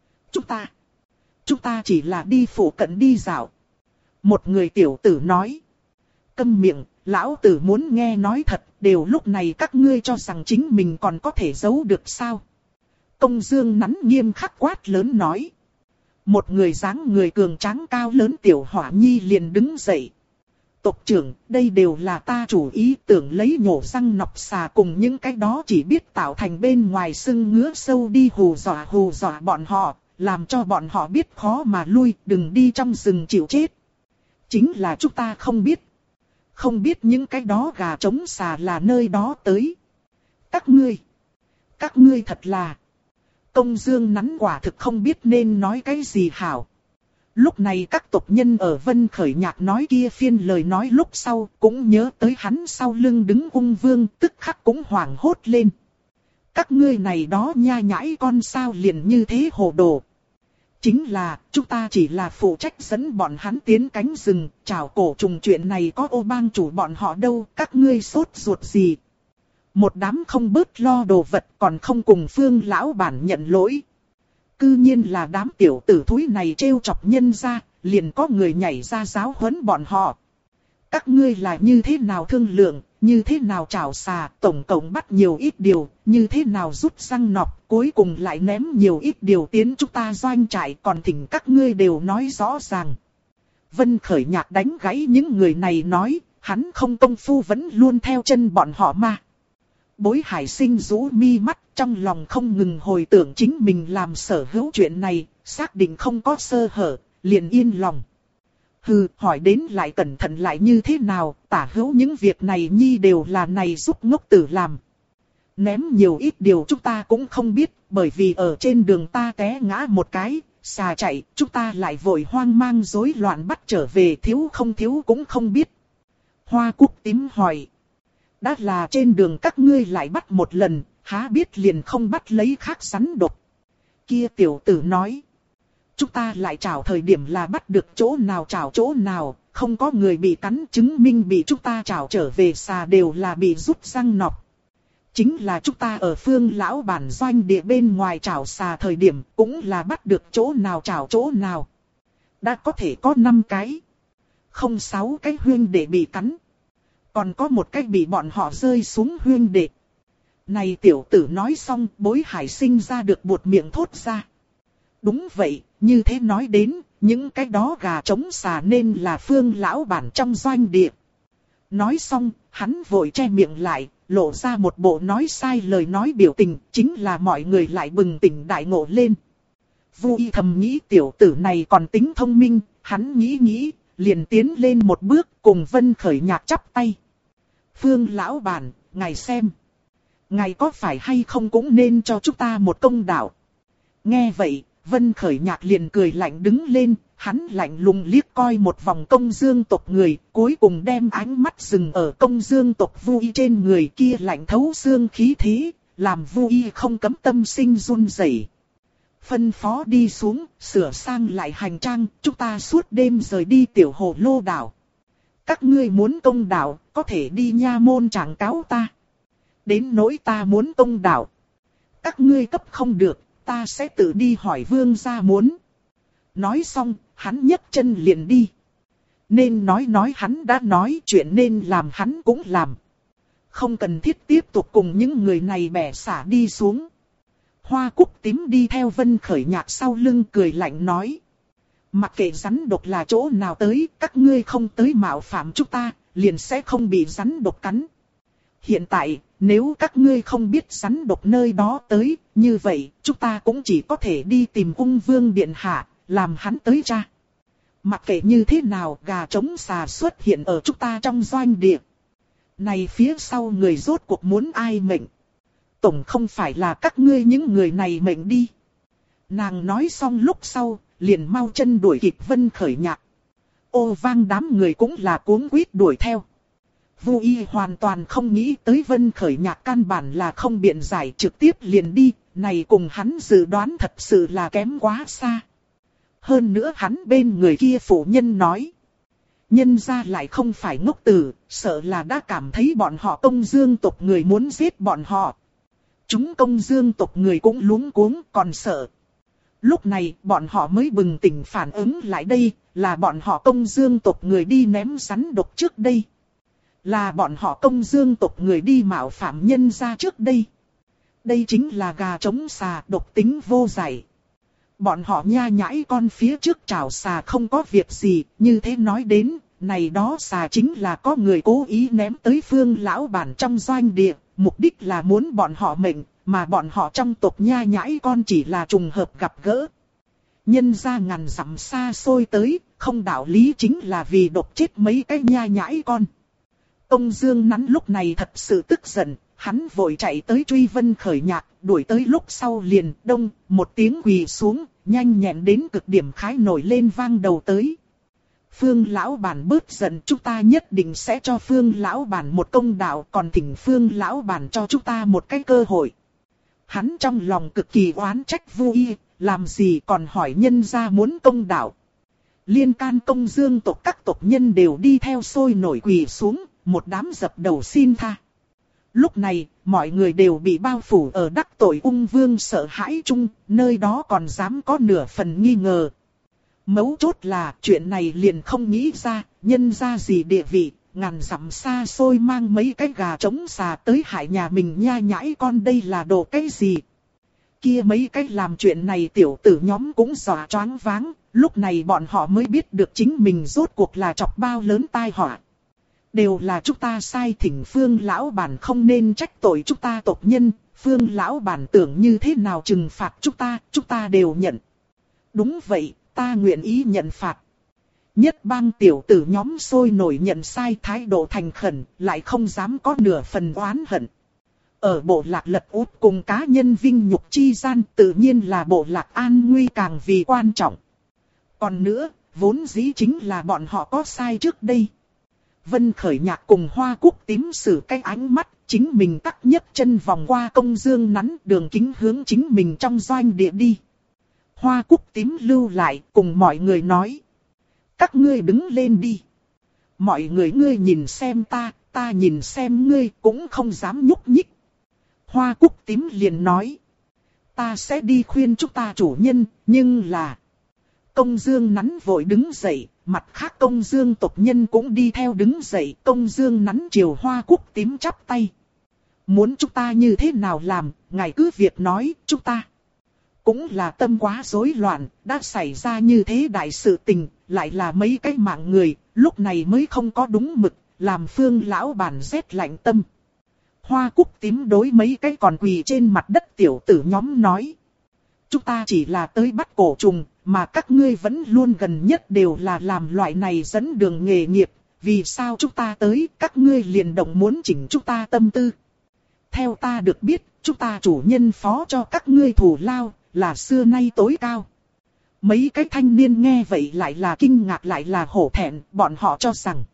Chúng ta chỉ là đi phủ cận đi dạo. Một người tiểu tử nói. Câm miệng, lão tử muốn nghe nói thật, đều lúc này các ngươi cho rằng chính mình còn có thể giấu được sao. Công Dương nắn nghiêm khắc quát lớn nói. Một người dáng người cường tráng cao lớn tiểu hỏa nhi liền đứng dậy. Tộc trưởng, đây đều là ta chủ ý tưởng lấy nhổ răng nọc xà cùng những cái đó chỉ biết tạo thành bên ngoài sưng ngứa sâu đi hù dọa bọn họ. Làm cho bọn họ biết khó mà lui, đừng đi trong rừng chịu chết. Chính là chúng ta không biết. Không biết những cái đó gà trống xà là nơi đó tới. Các ngươi thật là. Công Dương nắn quả thực không biết nên nói cái gì hảo. Lúc này các tộc nhân ở Vân Khởi Nhạc nói kia phiên lời nói lúc sau cũng nhớ tới hắn sau lưng đứng Ung Vương, tức khắc cũng hoảng hốt lên. Các ngươi này đó nha nhãi con sao liền như thế hồ đồ. Chính là, chúng ta chỉ là phụ trách dẫn bọn hắn tiến cánh rừng, chào cổ trùng chuyện này có ô bang chủ bọn họ đâu, các ngươi sốt ruột gì. Một đám không bớt lo đồ vật còn không cùng Phương lão bản nhận lỗi. Cư nhiên là đám tiểu tử thúi này trêu chọc nhân ra, liền có người nhảy ra giáo huấn bọn họ. Các ngươi là như thế nào thương lượng, như thế nào chảo xà, tổng cộng bắt nhiều ít điều, như thế nào rút răng nọc, cuối cùng lại ném nhiều ít điều tiến chúng ta doanh trại, còn thỉnh các ngươi đều nói rõ ràng. Vân Khởi Nhạc đánh gãy những người này nói, hắn không công phu vẫn luôn theo chân bọn họ mà. Bối Hải Sinh rũ mi mắt, trong lòng không ngừng hồi tưởng chính mình làm sở hữu chuyện này, xác định không có sơ hở, liền yên lòng. Hừ, hỏi đến lại cẩn thận lại như thế nào, tả hữu những việc này nhi đều là này giúp ngốc tử làm. Ném nhiều ít điều chúng ta cũng không biết, bởi vì ở trên đường ta té ngã một cái, xà chạy, chúng ta lại vội hoang mang rối loạn bắt trở về, thiếu không thiếu cũng không biết. Hoa Quốc Tím hỏi. Đã là trên đường các ngươi lại bắt một lần, há biết liền không bắt lấy khác rắn độc. Kia tiểu tử nói. Chúng ta lại trảo thời điểm là bắt được chỗ nào trảo chỗ nào, không có người bị cắn, chứng minh bị chúng ta trảo trở về xà đều là bị rút răng nọc. Chính là chúng ta ở Phương lão bản doanh địa bên ngoài trảo xà thời điểm cũng là bắt được chỗ nào trảo chỗ nào. Đã có thể có 5 cái. Không 6 cái huyên để bị cắn. Còn có một cách bị bọn họ rơi xuống huyên đệ. Này tiểu tử nói xong, Bối Hải sinh ra được buột miệng thốt ra. Đúng vậy, như thế nói đến, những cái đó gà trống xà nên là Phương lão bản trong doanh địa. Nói xong, hắn vội che miệng lại, lộ ra một bộ nói sai lời nói biểu tình, chính là mọi người lại bừng tỉnh đại ngộ lên. Vu Y thầm nghĩ tiểu tử này còn tính thông minh, hắn nghĩ, liền tiến lên một bước cùng Vân Khởi Nhạc chắp tay. Phương lão bản, ngài xem. Ngài có phải hay không cũng nên cho chúng ta một công đạo. Nghe vậy, Vân Khởi Nhạc liền cười lạnh đứng lên, hắn lạnh lùng liếc coi một vòng Công Dương tộc người, cuối cùng đem ánh mắt dừng ở Công Dương tộc Vu Y trên người kia lạnh thấu xương khí thế, làm Vu Y không cấm tâm sinh run rẩy. Phân phó đi xuống, sửa sang lại hành trang, chúng ta suốt đêm rời đi Tiểu Hồ Lô đảo. Các ngươi muốn công đạo, có thể đi nha môn trạng cáo ta. Đến nỗi ta muốn công đạo, các ngươi cấp không được, ta sẽ tự đi hỏi vương gia muốn. Nói xong, hắn nhấc chân liền đi. Nên nói hắn đã nói, chuyện nên làm hắn cũng làm. Không cần thiết tiếp tục cùng những người này bẻ xả đi xuống. Hoa Cúc Tím đi theo Vân Khởi Nhạc sau lưng cười lạnh nói. Mặc kệ rắn độc là chỗ nào tới, các ngươi không tới mạo phạm chúng ta, liền sẽ không bị rắn độc cắn. Hiện tại, nếu các ngươi không biết rắn độc nơi đó tới, như vậy, chúng ta cũng chỉ có thể đi tìm Ung Vương Điện Hạ, làm hắn tới tra. Mặc kệ như thế nào, gà trống xà xuất hiện ở chúng ta trong doanh địa. Này phía sau người rốt cuộc muốn ai mệnh? Tổng không phải là các ngươi những người này mệnh đi. Nàng nói xong lúc sau, liền mau chân đuổi kịp Vân Khởi Nhạc. Ô vang đám người cũng là cuống quýt đuổi theo. Vu Y hoàn toàn không nghĩ tới Vân Khởi Nhạc căn bản là không biện giải trực tiếp liền đi, này cùng hắn dự đoán thật sự là kém quá xa. Hơn nữa hắn bên người kia phụ nhân nói. Nhân ra lại không phải ngốc tử, sợ là đã cảm thấy bọn họ Công Dương tộc người muốn giết bọn họ. Chúng Công Dương tộc người cũng luống cuống còn sợ. Lúc này bọn họ mới bừng tỉnh phản ứng lại đây, là bọn họ Công Dương tộc người đi ném rắn độc trước đây. Là bọn họ Công Dương tộc người đi mạo phạm nhân ra trước đây. Đây chính là gà trống xà độc tính vô giải. Bọn họ nha nhãi con phía trước trảo xà không có việc gì, như thế nói đến, này đó xà chính là có người cố ý ném tới Phương lão bản trong doanh địa, mục đích là muốn bọn họ mệnh, mà bọn họ trong tộc nha nhãi con chỉ là trùng hợp gặp gỡ. Nhân ra ngàn dặm xa xôi tới, không đạo lý chính là vì độc chết mấy cái nha nhãi con. Công Dương Nắn lúc này thật sự tức giận, hắn vội chạy tới truy Vân Khởi Nhạc, đuổi tới lúc sau liền đông, một tiếng quỳ xuống, nhanh nhẹn đến cực điểm khái nổi lên vang đầu tới. Phương lão bản bớt giận, chúng ta nhất định sẽ cho Phương lão bản một công đạo, còn thỉnh Phương lão bản cho chúng ta một cái cơ hội. Hắn trong lòng cực kỳ oán trách Vu Y, làm gì còn hỏi nhân ra muốn công đạo. Liên can Công Dương tộc các tộc nhân đều đi theo sôi nổi quỳ xuống, một đám dập đầu xin tha. Lúc này, mọi người đều bị bao phủ ở đắc tội Ung Vương sợ hãi chung, nơi đó còn dám có nửa phần nghi ngờ. Mấu chốt là chuyện này liền không nghĩ ra, nhân ra gì địa vị, ngàn dặm xa xôi mang mấy cái gà trống xà tới hại nhà mình nha nhãi con, đây là đồ cái gì. Kia mấy cái làm chuyện này tiểu tử nhóm cũng dọa choáng váng, lúc này bọn họ mới biết được chính mình rốt cuộc là chọc bao lớn tai họa. Đều là chúng ta sai, thỉnh Phương lão bản không nên trách tội chúng ta tộc nhân, Phương lão bản tưởng như thế nào trừng phạt chúng ta đều nhận. Đúng vậy, ta nguyện ý nhận phạt. Nhất bang tiểu tử nhóm sôi nổi nhận sai, thái độ thành khẩn, lại không dám có nửa phần oán hận. Ở bộ lạc lật út cùng cá nhân vinh nhục chi gian, tự nhiên là bộ lạc an nguy càng vì quan trọng. Còn nữa, vốn dĩ chính là bọn họ có sai trước đây. Vân Khởi Nhạc cùng Hoa Cúc Tím sử cái ánh mắt, chính mình tắc nhấc chân vòng qua Công Dương Nắn, đường kính hướng chính mình trong doanh địa đi. Hoa Cúc Tím lưu lại, cùng mọi người nói. Các ngươi đứng lên đi. Mọi người ngươi nhìn xem ta nhìn xem ngươi, cũng không dám nhúc nhích. Hoa Cúc Tím liền nói. Ta sẽ đi khuyên chúng ta chủ nhân, nhưng là... Công Dương Nắn vội đứng dậy, mặt khác Công Dương tộc nhân cũng đi theo đứng dậy. Công Dương nắn chiều Hoa Cúc Tím chắp tay. Muốn chúng ta như thế nào làm, ngài cứ việc nói, chúng ta cũng là tâm quá rối loạn, đã xảy ra như thế đại sự tình, lại là mấy cái mạng người, lúc này mới không có đúng mực, làm Phương lão bản rét lạnh tâm. Hoa Cúc Tím đối mấy cái còn quỳ trên mặt đất tiểu tử nhóm nói. Chúng ta chỉ là tới bắt cổ trùng, mà các ngươi vẫn luôn gần nhất đều là làm loại này dẫn đường nghề nghiệp, vì sao chúng ta tới, các ngươi liền động muốn chỉnh chúng ta tâm tư. Theo ta được biết, chúng ta chủ nhân phó cho các ngươi thù lao, là xưa nay tối cao. Mấy cái thanh niên nghe vậy lại là kinh ngạc lại là hổ thẹn, bọn họ cho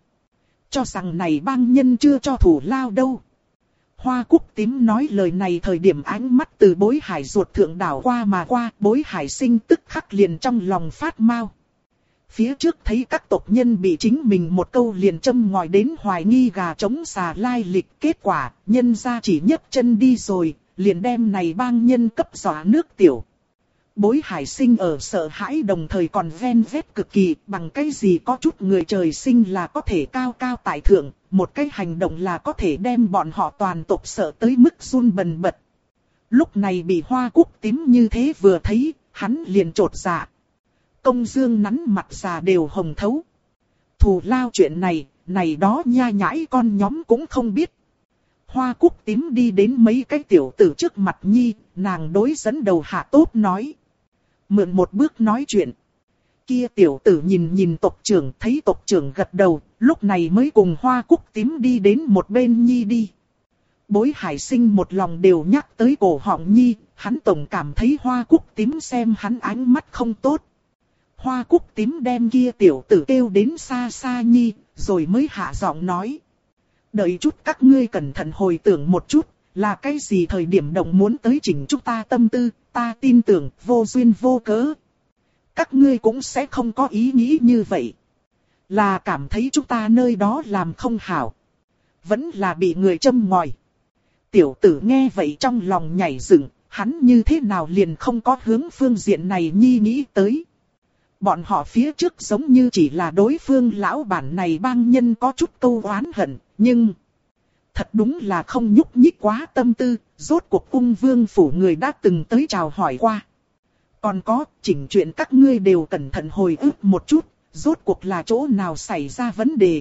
rằng này bang nhân chưa cho thù lao đâu. Hoa Cúc Tím nói lời này thời điểm ánh mắt từ Bối Hải ruột thượng đảo qua mà qua, Bối Hải sinh tức khắc liền trong lòng phát mau. Phía trước thấy các tộc nhân bị chính mình một câu liền châm ngòi đến hoài nghi gà trống xà lai lịch, kết quả nhân ra chỉ nhấc chân đi rồi, liền đem này bang nhân cấp dọa nước tiểu. Bối Hải sinh ở sợ hãi đồng thời còn ven vét cực kỳ, bằng cái gì có chút người trời sinh là có thể cao cao tại thượng, một cái hành động là có thể đem bọn họ toàn tộc sợ tới mức run bần bật. Lúc này bị Hoa Cúc Tím như thế vừa thấy, hắn liền trột dạ. Công Dương nắn mặt già đều hồng thấu. Thù lao chuyện này đó nha nhãi con nhóm cũng không biết. Hoa Cúc Tím đi đến mấy cái tiểu tử trước mặt nhi, nàng đối dẫn đầu hạ tốt nói. Mượn một bước nói chuyện. Kia tiểu tử nhìn tộc trưởng, thấy tộc trưởng gật đầu, lúc này mới cùng Hoa Cúc Tím đi đến một bên nhi đi. Bối Hải sinh một lòng đều nhắc tới cổ họng nhi, hắn tổng cảm thấy Hoa Cúc Tím xem hắn ánh mắt không tốt. Hoa Cúc Tím đem kia tiểu tử kêu đến xa xa nhi, rồi mới hạ giọng nói. Đợi chút các ngươi cẩn thận hồi tưởng một chút, là cái gì thời điểm động muốn tới chỉnh chúng ta tâm tư, ta tin tưởng vô duyên vô cớ. Các ngươi cũng sẽ không có ý nghĩ như vậy. Là cảm thấy chúng ta nơi đó làm không hảo. Vẫn là bị người châm ngòi. Tiểu tử nghe vậy trong lòng nhảy dựng, hắn như thế nào liền không có hướng phương diện này nhi nghĩ tới. Bọn họ phía trước giống như chỉ là đối phương lão bản này bang nhân có chút câu oán hận, nhưng thật đúng là không nhúc nhích quá tâm tư, rốt cuộc Ung Vương phủ người đã từng tới chào hỏi qua. Còn có, chỉnh chuyện các ngươi đều cẩn thận hồi ức một chút, rốt cuộc là chỗ nào xảy ra vấn đề.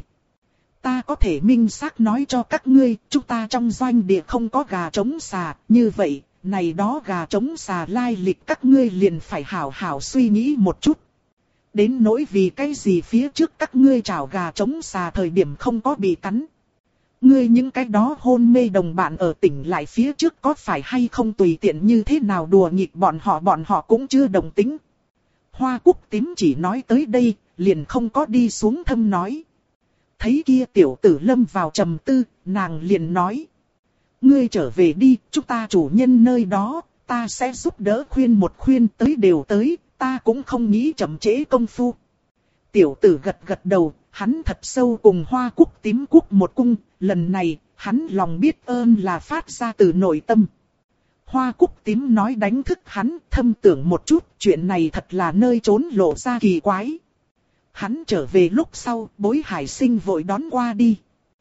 Ta có thể minh xác nói cho các ngươi, chúng ta trong doanh địa không có gà trống xà, như vậy, này đó gà trống xà lai lịch các ngươi liền phải hảo hảo suy nghĩ một chút. Đến nỗi vì cái gì phía trước các ngươi chảo gà trống xà thời điểm không có bị cắn. Ngươi những cái đó hôn mê đồng bạn ở tỉnh lại phía trước có phải hay không tùy tiện như thế nào đùa nghịch bọn họ cũng chưa đồng tính. Hoa Cúc Tím chỉ nói tới đây, liền không có đi xuống thâm nói. Thấy kia tiểu tử lâm vào trầm tư, nàng liền nói. Ngươi trở về đi, chúng ta chủ nhân nơi đó, ta sẽ giúp đỡ khuyên một khuyên tới đều tới, ta cũng không nghĩ chậm trễ công phu. Tiểu tử gật đầu, hắn thật sâu cùng Hoa Cúc Tím cúc một cung, lần này, hắn lòng biết ơn là phát ra từ nội tâm. Hoa Cúc Tím nói đánh thức hắn, thâm tưởng một chút, chuyện này thật là nơi trốn lộ ra kỳ quái. Hắn trở về lúc sau, Bối Hải sinh vội đón qua đi.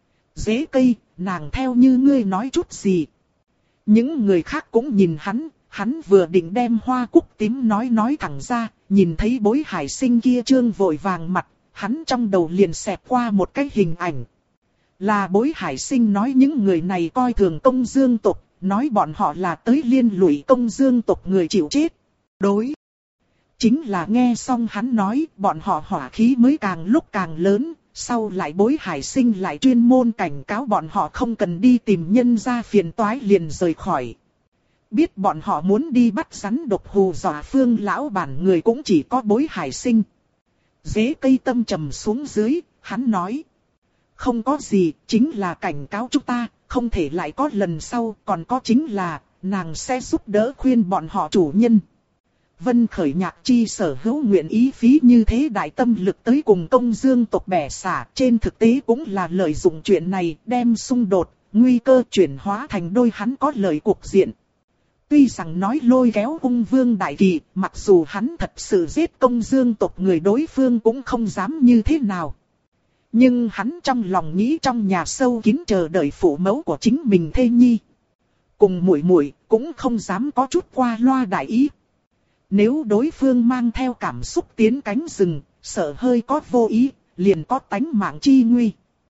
Dễ cây, nàng theo như ngươi nói chút gì. Những người khác cũng nhìn hắn vừa định đem Hoa Cúc Tím nói thẳng ra, nhìn thấy Bối Hải sinh kia trương vội vàng mặt, hắn trong đầu liền xẹt qua một cái hình ảnh. Là Bối Hải sinh nói những người này coi thường Công Dương tộc, nói bọn họ là tới liên lụy Công Dương tộc người chịu chết. Đối. Chính là nghe xong hắn nói, bọn họ hỏa khí mới càng lúc càng lớn, sau lại Bối Hải sinh lại chuyên môn cảnh cáo bọn họ không cần đi tìm nhân ra phiền toái liền rời khỏi. Biết bọn họ muốn đi bắt rắn độc hù dọa Phương lão bản người cũng chỉ có Bối Hải sinh. Dễ cây tâm trầm xuống dưới, hắn nói. Không có gì, chính là cảnh cáo chúng ta, không thể lại có lần sau, còn có chính là, nàng sẽ giúp đỡ khuyên bọn họ chủ nhân. Vân Khởi Nhạc chi sở hữu nguyện ý phí như thế đại tâm lực tới cùng Công Dương tộc bẻ xả, trên thực tế cũng là lợi dụng chuyện này đem xung đột, nguy cơ chuyển hóa thành đôi hắn có lợi cục diện. Tuy rằng nói lôi kéo ung vương đại kỳ, mặc dù hắn thật sự giết công dương tộc người đối phương cũng không dám như thế nào. Nhưng hắn trong lòng nghĩ trong nhà sâu kín chờ đợi phụ mẫu của chính mình thê nhi. Cùng muội muội cũng không dám có chút qua loa đại ý. Nếu đối phương mang theo cảm xúc tiến cánh rừng, sợ hơi có vô ý, liền có tánh mạng chi nguy.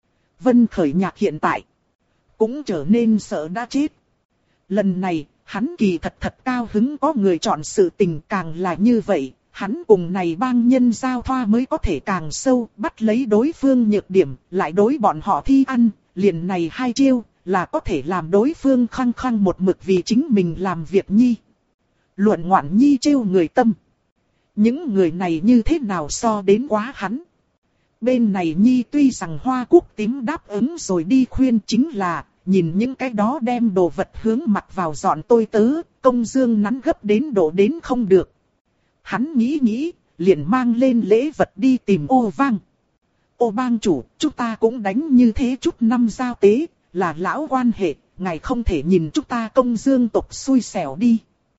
Vân Khởi Nhạc hiện tại cũng trở nên sợ đã chết. Lần này, hắn kỳ thật cao hứng có người chọn sự tình, càng là như vậy, hắn cùng này bang nhân giao thoa mới có thể càng sâu, bắt lấy đối phương nhược điểm, lại đối bọn họ thi ăn, liền này hai chiêu, là có thể làm đối phương khăng khăng một mực vì chính mình làm việc nhi. Luận ngoạn nhi trêu người tâm. Những người này như thế nào so đến quá hắn. Bên này nhi tuy rằng Hoa Quốc tím đáp ứng rồi đi khuyên, chính là nhìn những cái đó đem đồ vật hướng mặt vào dọn tôi tớ, công dương nắn gấp đến độ đến không được. Hắn nghĩ, liền mang lên lễ vật đi tìm Ô Vang. Ô bang chủ, chúng ta cũng đánh như thế chút năm giao tế, là lão quan hệ, ngài không thể nhìn chúng ta công dương tộc xui xẻo đi.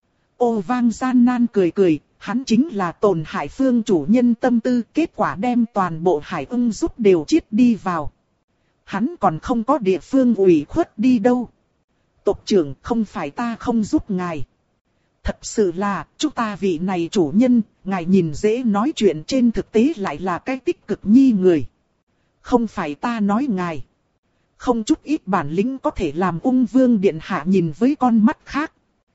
Ô Vang gian nan cười, hắn chính là tổn hại phương chủ nhân tâm tư, kết quả đem toàn bộ hải ưng giúp đều chiết đi vào. Hắn còn không có địa phương ủy khuất đi đâu. Tộc trưởng, không phải ta không giúp ngài. Thật sự là, chúng ta vị này chủ nhân, ngài nhìn dễ nói chuyện, trên thực tế lại là cái tích cực nhi người. Không phải ta nói ngài. Không chút ít bản lĩnh có thể làm ung vương điện hạ nhìn với con mắt khác.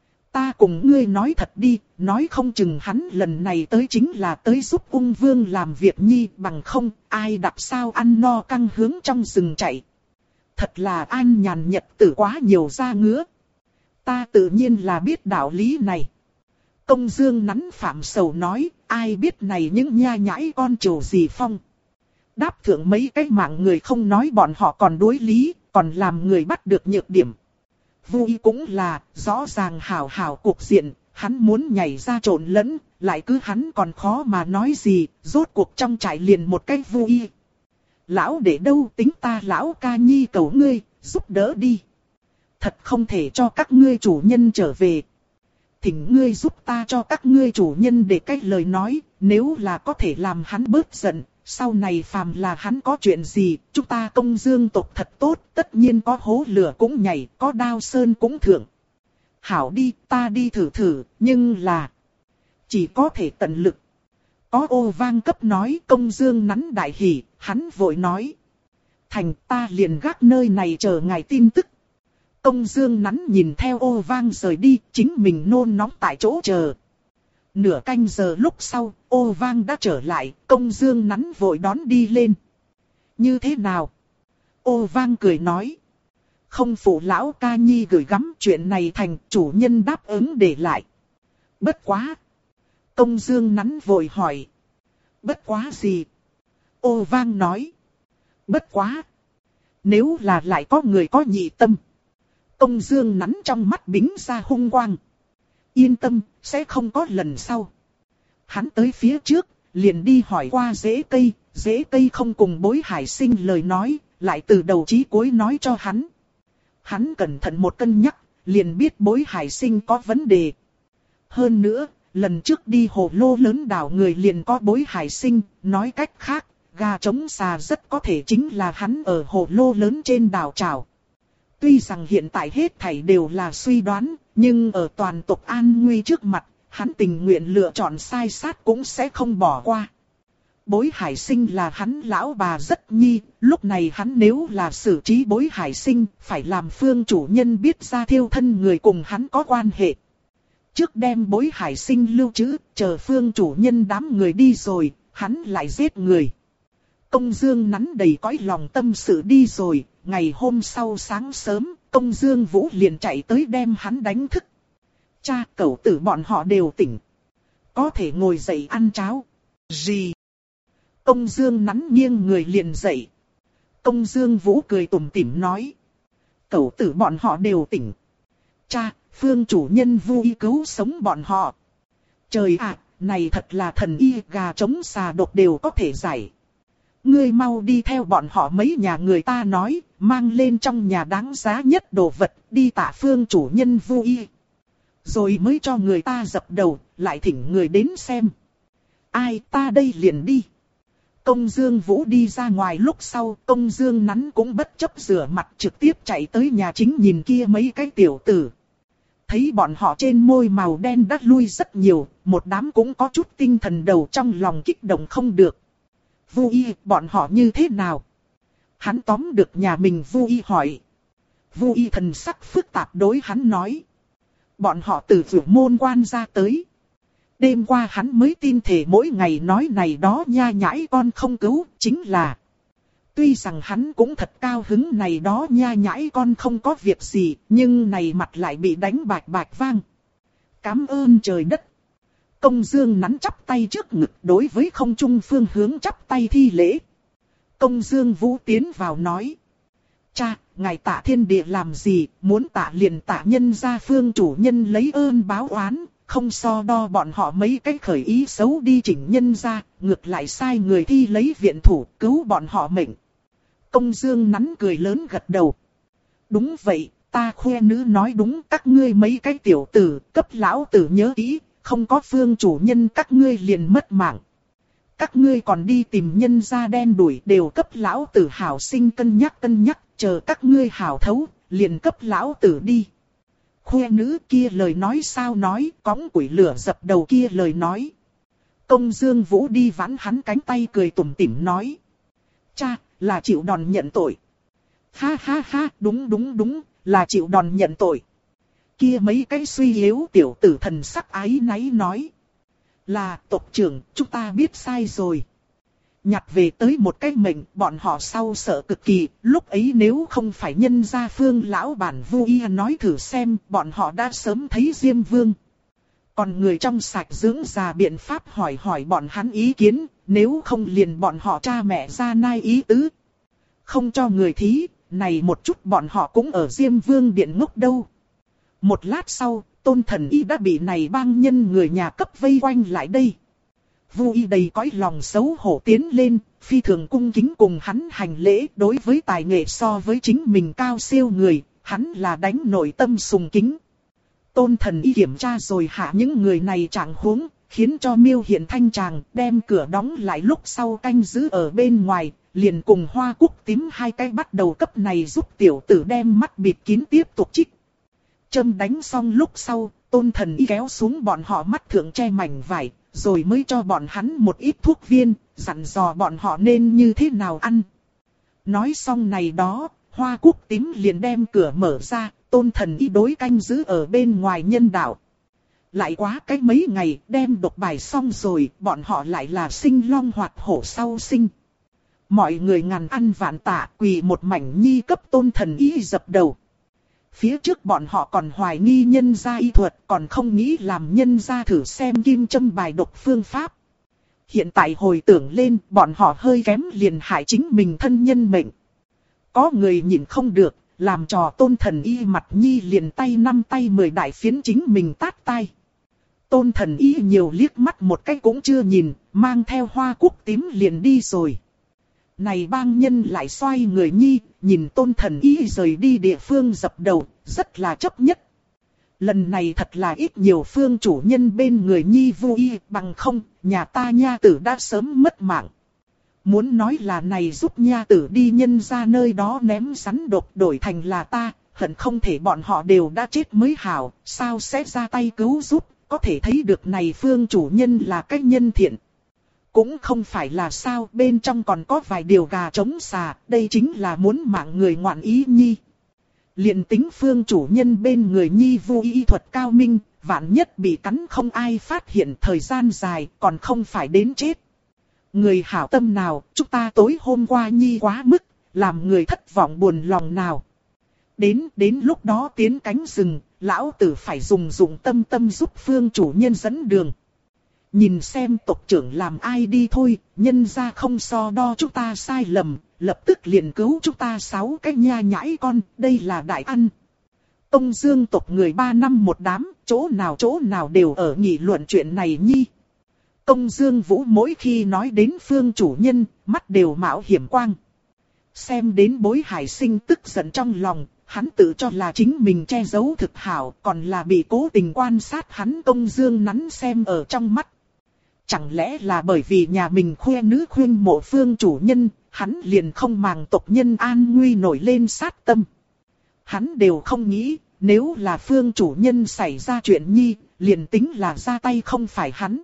Ta cùng ngươi nói thật đi, nói không chừng hắn lần này tới chính là tới giúp ung vương làm việc nhi, bằng không, ai đạp sao ăn no căng hướng trong rừng chạy. Thật là an nhàn nhật tử quá nhiều ra ngứa. Ta tự nhiên là biết đạo lý này. Công dương nắn phạm sầu nói, ai biết này những nha nhãi con trầu gì phong. Đáp thượng mấy cái mạng người không nói bọn họ còn đối lý, còn làm người bắt được nhược điểm. Vui cũng là, rõ ràng hảo cuộc diện, hắn muốn nhảy ra trộn lẫn, lại cứ hắn còn khó mà nói gì, rốt cuộc trong trại liền một cái vui. Lão để đâu tính ta lão ca nhi cầu ngươi, giúp đỡ đi. Thật không thể cho các ngươi chủ nhân trở về. Thỉnh ngươi giúp ta cho các ngươi chủ nhân để cách lời nói, nếu là có thể làm hắn bớt giận. Sau này phàm là hắn có chuyện gì, chúng ta công dương tộc thật tốt, tất nhiên có hố lửa cũng nhảy, có đao sơn cũng thượng. Hảo đi, ta đi thử, nhưng là chỉ có thể tận lực. Có Ô Vang cấp nói, công dương nắn đại hỉ, hắn vội nói. Thành, ta liền gác nơi này chờ ngài tin tức. Công dương nắn nhìn theo Ô Vang rời đi, chính mình nôn nóng tại chỗ chờ. Nửa canh giờ lúc sau, Ô Vang đã trở lại, công dương nắn vội đón đi lên. Như thế nào? Ô Vang cười nói. Không phụ lão ca nhi gửi gắm, chuyện này thành chủ nhân đáp ứng để lại. Bất quá. Công dương nắn vội hỏi. Bất quá gì? Ô Vang nói. Bất quá. Nếu là lại có người có nhị tâm. Công dương nắn trong mắt bính ra hung quang. Yên tâm, sẽ không có lần sau. Hắn tới phía trước, liền đi hỏi qua Dễ Cây không cùng Bối Hải Sinh lời nói, lại từ đầu chí cuối nói cho hắn. Hắn cẩn thận một cân nhắc, liền biết Bối Hải Sinh có vấn đề. Hơn nữa, lần trước đi hồ lô lớn đảo người liền có Bối Hải Sinh, nói cách khác, gà trống xà rất có thể chính là hắn ở hồ lô lớn trên đảo trảo. Tuy rằng hiện tại hết thảy đều là suy đoán, nhưng ở toàn tộc an nguy trước mặt, hắn tình nguyện lựa chọn sai sát cũng sẽ không bỏ qua. Bối Hải Sinh là hắn lão bà rất nhi, lúc này hắn nếu là xử trí Bối Hải Sinh, phải làm phương chủ nhân biết ra thiêu thân người cùng hắn có quan hệ. Trước đem Bối Hải Sinh lưu trữ, chờ phương chủ nhân đám người đi rồi, hắn lại giết người. Công Dương nắn đầy cõi lòng tâm sự đi rồi, ngày hôm sau sáng sớm, Công Dương Vũ liền chạy tới đem hắn đánh thức. Cha, cậu tử bọn họ đều tỉnh. Có thể ngồi dậy ăn cháo. Gì? Công Dương nắn nghiêng người liền dậy. Công Dương Vũ cười tủm tỉm nói. Cậu tử bọn họ đều tỉnh. Cha, phương chủ nhân vui cứu sống bọn họ. Trời ạ, này thật là thần y, gà trống xà độc đều có thể giải. Ngươi mau đi theo bọn họ mấy nhà người ta nói, mang lên trong nhà đáng giá nhất đồ vật, đi tạ phương chủ nhân vui. Rồi mới cho người ta dập đầu, lại thỉnh người đến xem. Ai ta đây liền đi. Công Dương Vũ đi ra ngoài lúc sau, Công Dương Nắn cũng bất chấp rửa mặt trực tiếp chạy tới nhà chính nhìn kia mấy cái tiểu tử. Thấy bọn họ trên môi màu đen đã lui rất nhiều, một đám cũng có chút tinh thần đầu trong lòng kích động không được. Vu Y, bọn họ như thế nào? Hắn tóm được nhà mình Vu Y hỏi. Vu Y thần sắc phức tạp đối hắn nói. Bọn họ từ Vượt Môn Quan ra tới. Đêm qua hắn mới tin thể mỗi ngày nói này đó nha nhãi con không cứu, chính là. Tuy rằng hắn cũng thật cao hứng này đó nha nhãi con không có việc gì, nhưng này mặt lại bị đánh bạch bạch vang. Cảm ơn trời đất. Công Dương Nắn chắp tay trước ngực đối với không trung phương hướng chắp tay thi lễ. Công Dương Vũ tiến vào nói. Cha, ngài tạ thiên địa làm gì, muốn tạ liền tạ nhân gia phương chủ nhân lấy ơn báo oán. Không so đo bọn họ mấy cái khởi ý xấu đi chỉnh nhân gia, ngược lại sai người thi lấy viện thủ cứu bọn họ mệnh. Công Dương Nắn cười lớn gật đầu. Đúng vậy, ta khoe nữ nói đúng, các ngươi mấy cái tiểu tử, cấp lão tử nhớ kỹ, không có phương chủ nhân các ngươi liền mất mạng. Các ngươi còn đi tìm nhân gia đen đuổi đều cấp lão tử hảo sinh cân nhắc, chờ các ngươi hảo thấu, liền cấp lão tử đi. Khoe nữ kia lời nói sao nói, cõng củi lửa dập đầu kia lời nói. Công Dương Vũ đi vãn hắn cánh tay cười tủm tỉm nói. Cha, là chịu đòn nhận tội. Ha ha ha, đúng, là chịu đòn nhận tội. Kia mấy cái suy yếu tiểu tử thần sắc ái náy nói. Là tộc trưởng, chúng ta biết sai rồi. Nhặt về tới một cái mệnh, bọn họ sau sợ cực kỳ, lúc ấy nếu không phải nhân gia phương lão bản Vu Y nói thử xem, bọn họ đã sớm thấy Diêm Vương. Còn người trong sạch dưỡng già biện pháp hỏi bọn hắn ý kiến, nếu không liền bọn họ cha mẹ ra nai ý tứ. Không cho người thí, này một chút bọn họ cũng ở Diêm Vương điện ngốc đâu. Một lát sau, Tôn Thần Y đã bị này bang nhân người nhà cấp vây quanh lại đây. Vu Y đầy cõi lòng xấu hổ tiến lên, phi thường cung kính cùng hắn hành lễ. Đối với tài nghệ so với chính mình cao siêu người, hắn là đánh nội tâm sùng kính. Tôn Thần Y kiểm tra rồi hạ những người này trạng huống, khiến cho Miêu Hiển Thanh chàng đem cửa đóng lại lúc sau canh giữ ở bên ngoài, liền cùng Hoa Cúc Tím hai cái bắt đầu cấp này giúp tiểu tử đem mắt bịt kín tiếp tục trích. Châm đánh xong lúc sau, Tôn Thần Y kéo xuống bọn họ mắt thượng che mảnh vải, rồi mới cho bọn hắn một ít thuốc viên, dặn dò bọn họ nên như thế nào ăn. Nói xong này đó, Hoa Cúc Tím liền đem cửa mở ra, Tôn Thần Y đối canh giữ ở bên ngoài nhân đạo. Lại quá cách mấy ngày, đem độc bài xong rồi, bọn họ lại là sinh long hoạt hổ sau sinh. Mọi người ngàn ăn vạn tạ, quỳ một mảnh nhi cấp Tôn Thần Y dập đầu. Phía trước bọn họ còn hoài nghi nhân gia y thuật, còn không nghĩ làm nhân gia thử xem kim châm bài độc phương pháp. Hiện tại hồi tưởng lên, bọn họ hơi kém liền hại chính mình thân nhân mệnh. Có người nhìn không được, làm trò Tôn Thần Y mặt nhi liền tay 5 tay 10 đại phiến chính mình tát tai. Tôn Thần Y nhiều liếc mắt một cái cũng chưa nhìn, mang theo Hoa Cúc Tím liền đi rồi. Này bang nhân lại xoay người nhi, nhìn Tôn Thần Y rời đi địa phương dập đầu, rất là chấp nhất. Lần này thật là ít nhiều phương chủ nhân bên người nhi Vu Y, bằng không, nhà ta nha tử đã sớm mất mạng. Muốn nói là này giúp nha tử đi nhân ra nơi đó ném rắn độc đổi thành là ta, hận không thể bọn họ đều đã chết mới hảo, sao sẽ ra tay cứu giúp, có thể thấy được này phương chủ nhân là cái nhân thiện. Cũng không phải là sao, bên trong còn có vài điều gà trống xà, đây chính là muốn mạng người ngoạn ý nhi. Liền tính phương chủ nhân bên người nhi Vu Y thuật cao minh, vạn nhất bị cắn không ai phát hiện thời gian dài, còn không phải đến chết. Người hảo tâm nào, chúng ta tối hôm qua nhi quá mức, làm người thất vọng buồn lòng nào. Đến lúc đó tiến cánh rừng, lão tử phải dùng tâm giúp phương chủ nhân dẫn đường. Nhìn xem tộc trưởng làm ai đi thôi, nhân ra không so đo chúng ta sai lầm, lập tức liền cứu chúng ta 6 cái nha nhãi con, đây là đại ăn. Tông Dương tộc người 3 năm một đám, chỗ nào đều ở nghị luận chuyện này nhi. Tông Dương Vũ mỗi khi nói đến phương chủ nhân, mắt đều mạo hiểm quang. Xem đến Bối Hải Sinh tức giận trong lòng, hắn tự cho là chính mình che giấu thực hảo, còn là bị cố tình quan sát hắn Công Dương Nắn xem ở trong mắt. Chẳng lẽ là bởi vì nhà mình khoe nữ khuyên mộ Phương chủ nhân, hắn liền không màng tộc nhân an nguy nổi lên sát tâm. Hắn đều không nghĩ, nếu là Phương chủ nhân xảy ra chuyện nhi, liền tính là ra tay không phải hắn.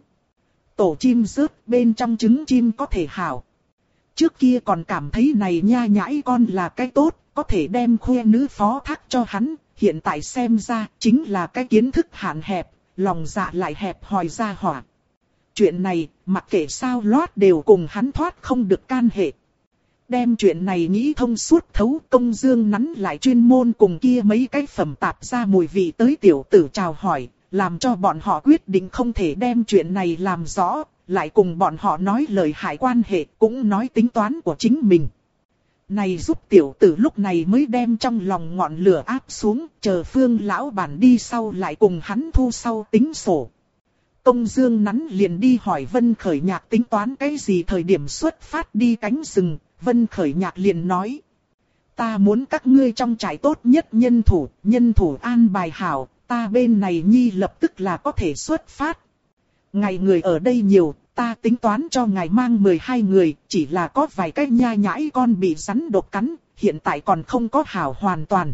Tổ chim rớt bên trong trứng chim có thể hảo. Trước kia còn cảm thấy này nha nhãi con là cái tốt, có thể đem khoe nữ phó thác cho hắn, hiện tại xem ra chính là cái kiến thức hạn hẹp, lòng dạ lại hẹp hòi ra hỏa. Chuyện này, mặc kệ sao loát đều cùng hắn thoát không được can hệ. Đem chuyện này nghĩ thông suốt thấu, Công Dương Nắn lại chuyên môn cùng kia mấy cái phẩm tạp ra mùi vị tới tiểu tử chào hỏi, làm cho bọn họ quyết định không thể đem chuyện này làm rõ, lại cùng bọn họ nói lời hại quan hệ, cũng nói tính toán của chính mình. Này giúp tiểu tử lúc này mới đem trong lòng ngọn lửa áp xuống, chờ Phương lão bản đi sau lại cùng hắn thu sau tính sổ. Công Dương Nắn liền đi hỏi Vân Khởi Nhạc tính toán cái gì thời điểm xuất phát đi cánh rừng. Vân Khởi Nhạc liền nói: ta muốn các ngươi trong trại tốt nhất nhân thủ an bài hảo, ta bên này nhi lập tức là có thể xuất phát. Ngài người ở đây nhiều, ta tính toán cho ngài mang 12 người, chỉ là có vài cái nha nhãi con bị rắn độc cắn, hiện tại còn không có hảo hoàn toàn.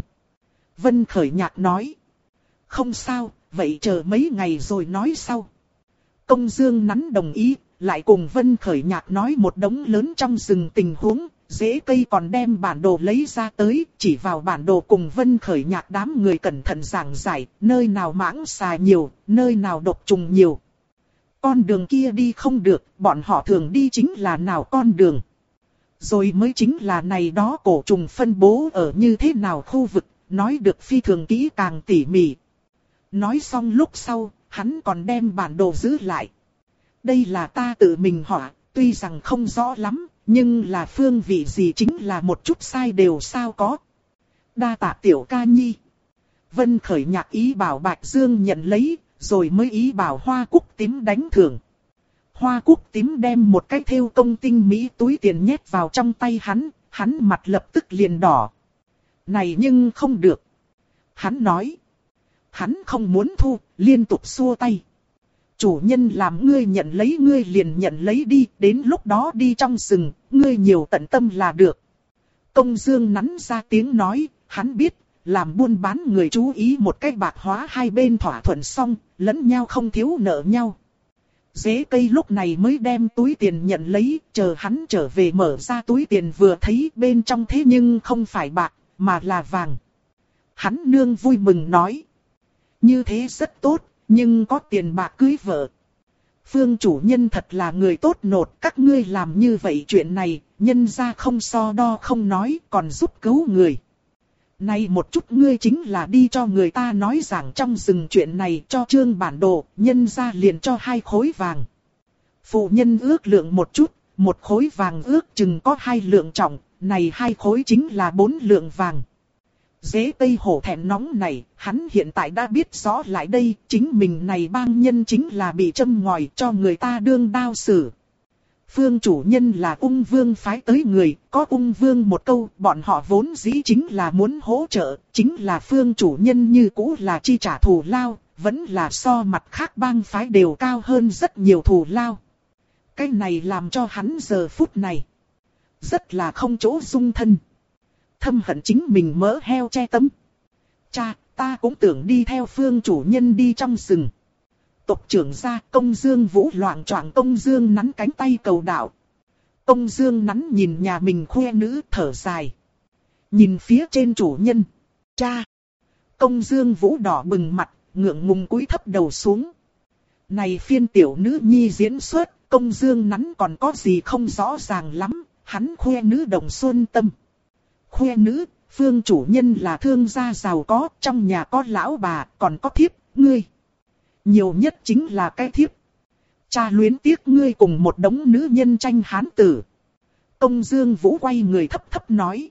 Vân Khởi Nhạc nói: không sao, vậy chờ mấy ngày rồi nói sau. Công Dương Nắn đồng ý, lại cùng Vân Khởi Nhạc nói một đống lớn trong rừng tình huống, rễ cây còn đem bản đồ lấy ra tới, chỉ vào bản đồ cùng Vân Khởi Nhạc đám người cẩn thận giảng giải, nơi nào mãng xà nhiều, nơi nào độc trùng nhiều. Con đường kia đi không được, bọn họ thường đi chính là nào con đường. Rồi mới chính là này đó cổ trùng phân bố ở như thế nào khu vực, nói được phi thường kỹ càng tỉ mỉ. Nói xong lúc sau, hắn còn đem bản đồ giữ lại. Đây là ta tự mình họa, tuy rằng không rõ lắm, nhưng là phương vị gì chính là một chút sai đều sao có. Đa tạ tiểu ca nhi. Vân Khởi Nhạc ý bảo Bạch Dương nhận lấy, rồi mới ý bảo Hoa Cúc Tím đánh thưởng. Hoa Cúc Tím đem một cái thêu công tinh mỹ túi tiền nhét vào trong tay hắn mặt lập tức liền đỏ. Này nhưng không được. Hắn nói. Hắn không muốn thu, liên tục xua tay. Chủ nhân làm ngươi nhận lấy ngươi liền nhận lấy đi, đến lúc đó đi trong rừng, ngươi nhiều tận tâm là được. Công Dương Nắn ra tiếng nói, hắn biết, làm buôn bán người chú ý một cách bạc hóa hai bên thỏa thuận xong, lẫn nhau không thiếu nợ nhau. Rễ cây lúc này mới đem túi tiền nhận lấy, chờ hắn trở về mở ra túi tiền vừa thấy bên trong thế nhưng không phải bạc, mà là vàng. Hắn nương vui mừng nói. Như thế rất tốt, nhưng có tiền bạc cưới vợ. Phương chủ nhân thật là người tốt nột, các ngươi làm như vậy chuyện này, nhân ra không so đo không nói, còn giúp cứu người. Này một chút ngươi chính là đi cho người ta nói rằng trong rừng chuyện này cho trương bản đồ, nhân ra liền cho 2 khối vàng. Phụ nhân ước lượng một chút, 1 khối vàng ước chừng có 2 lượng trọng, này 2 khối chính là 4 lượng vàng. Dế Tây hổ thẹn nóng này, hắn hiện tại đã biết rõ lại đây, chính mình này bang nhân chính là bị châm ngòi cho người ta đương đao xử. Phương chủ nhân là ung vương phái tới người, có ung vương một câu, bọn họ vốn dĩ chính là muốn hỗ trợ, chính là phương chủ nhân như cũ là chi trả thù lao, vẫn là so mặt khác bang phái đều cao hơn rất nhiều thù lao. Cái này làm cho hắn giờ phút này rất là không chỗ dung thân. Thâm hận chính mình mỡ heo che tấm. Cha, ta cũng tưởng đi theo phương chủ nhân đi trong rừng. Tộc trưởng gia Công Dương Vũ loạng choạng Công Dương Nắn cánh tay cầu đạo. Công Dương Nắn nhìn nhà mình khoe nữ thở dài. Nhìn phía trên chủ nhân. Cha. Công Dương Vũ đỏ bừng mặt, ngượng ngùng cúi thấp đầu xuống. Này phiên tiểu nữ nhi diễn xuất, Công Dương Nắn còn có gì không rõ ràng lắm, hắn khoe nữ đồng xuân tâm. Khoe nữ, phương chủ nhân là thương gia giàu có, trong nhà có lão bà, còn có thiếp, ngươi. Nhiều nhất chính là cái thiếp. Cha luyến tiếc ngươi cùng một đống nữ nhân tranh hán tử. Công Dương Vũ quay người thấp thấp nói.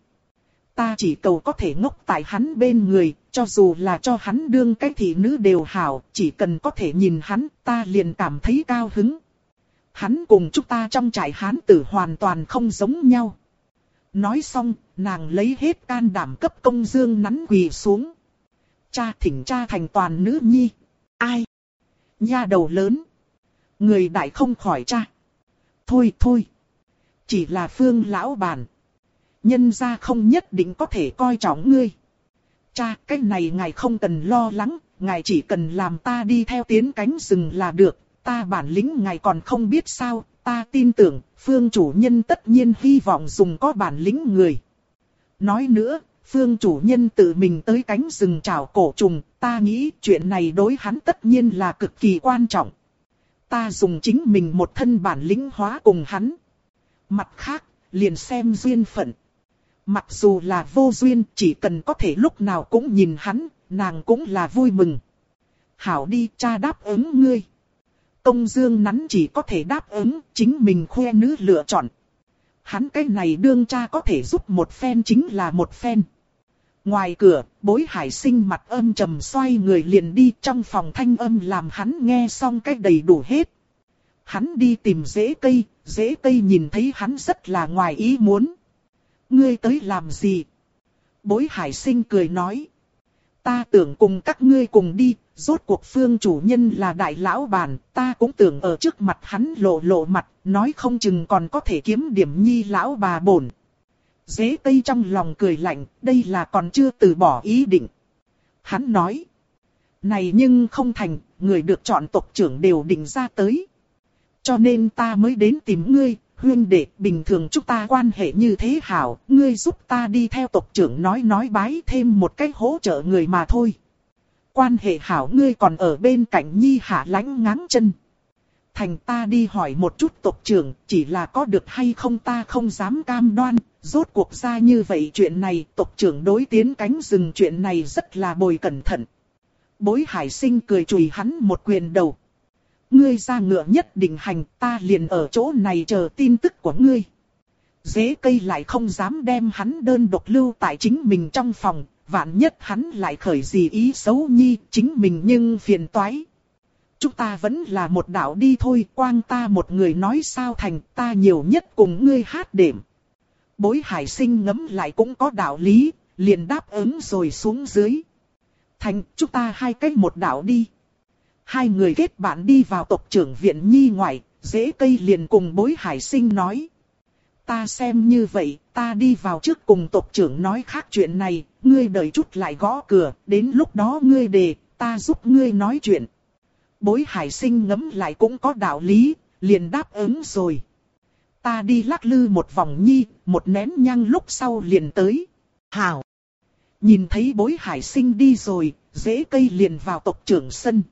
Ta chỉ cầu có thể ngốc tại hắn bên người, cho dù là cho hắn đương cái thị nữ đều hảo, chỉ cần có thể nhìn hắn, ta liền cảm thấy cao hứng. Hắn cùng chúng ta trong trại hán tử hoàn toàn không giống nhau. Nói xong, nàng lấy hết can đảm cấp Công Dương Nắn quỳ xuống. Cha thỉnh cha thành toàn nữ nhi. Ai? Nha đầu lớn. Người đại không khỏi cha. Thôi thôi. Chỉ là Phương lão bản. Nhân gia không nhất định có thể coi trọng ngươi. Cha, cái này ngài không cần lo lắng, ngài chỉ cần làm ta đi theo tiến cánh rừng là được. Ta bản lĩnh ngài còn không biết sao, ta tin tưởng, Phương chủ nhân tất nhiên hy vọng dùng có bản lĩnh người. Nói nữa, Phương chủ nhân tự mình tới cánh rừng trảo cổ trùng, ta nghĩ chuyện này đối hắn tất nhiên là cực kỳ quan trọng. Ta dùng chính mình một thân bản lĩnh hóa cùng hắn. Mặt khác, liền xem duyên phận. Mặc dù là vô duyên, chỉ cần có thể lúc nào cũng nhìn hắn, nàng cũng là vui mừng. Hảo đi, cha đáp ứng ngươi. Công Dương Nắn chỉ có thể đáp ứng, chính mình khoe nữ lựa chọn. Hắn cái này đương cha có thể giúp một phen chính là một phen. Ngoài cửa, Bối Hải Sinh mặt âm trầm xoay người liền đi, trong phòng thanh âm làm hắn nghe xong cái đầy đủ hết. Hắn đi tìm rễ cây nhìn thấy hắn rất là ngoài ý muốn. Ngươi tới làm gì? Bối Hải Sinh cười nói. Ta tưởng cùng các ngươi cùng đi, rốt cuộc Phương chủ nhân là đại lão bản, ta cũng tưởng ở trước mặt hắn lộ mặt, nói không chừng còn có thể kiếm điểm nhi lão bà bổn. Rễ cây trong lòng cười lạnh, đây là còn chưa từ bỏ ý định. Hắn nói. Này nhưng không thành, người được chọn tộc trưởng đều định ra tới. Cho nên ta mới đến tìm ngươi, huynh đệ, bình thường chúng ta quan hệ như thế hảo, ngươi giúp ta đi theo tộc trưởng nói bái thêm một cách hỗ trợ người mà thôi. Quan hệ hảo ngươi còn ở bên cạnh nhi hạ lánh ngáng chân. Thành ta đi hỏi một chút tộc trưởng, chỉ là có được hay không ta không dám cam đoan, rốt cuộc ra như vậy chuyện này, tộc trưởng đối tiến cánh rừng chuyện này rất là bồi cẩn thận. Bối Hải Sinh cười chùi hắn một quyền đầu. Ngươi ra ngựa nhất định hành, ta liền ở chỗ này chờ tin tức của ngươi. Rễ cây lại không dám đem hắn đơn độc lưu tại chính mình trong phòng, vạn nhất hắn lại khởi gì ý xấu nhi, chính mình nhưng phiền toái. Chúng ta vẫn là một đạo đi thôi, quang ta một người nói sao thành, ta nhiều nhất cùng ngươi hát đệm. Bối Hải Sinh ngẫm lại cũng có đạo lý, liền đáp ứng rồi xuống dưới. Thành, chúng ta hai cách một đạo đi. Hai người kết bạn đi vào tộc trưởng viện nhi ngoại, rễ cây liền cùng Bối Hải Sinh nói. Ta xem như vậy, ta đi vào trước cùng tộc trưởng nói khác chuyện này, ngươi đợi chút lại gõ cửa, đến lúc đó ngươi đề, ta giúp ngươi nói chuyện. Bối Hải Sinh ngẫm lại cũng có đạo lý, liền đáp ứng rồi. Ta đi lắc lư một vòng nhi, một nén nhang lúc sau liền tới. Hảo! Nhìn thấy Bối Hải Sinh đi rồi, rễ cây liền vào tộc trưởng sân.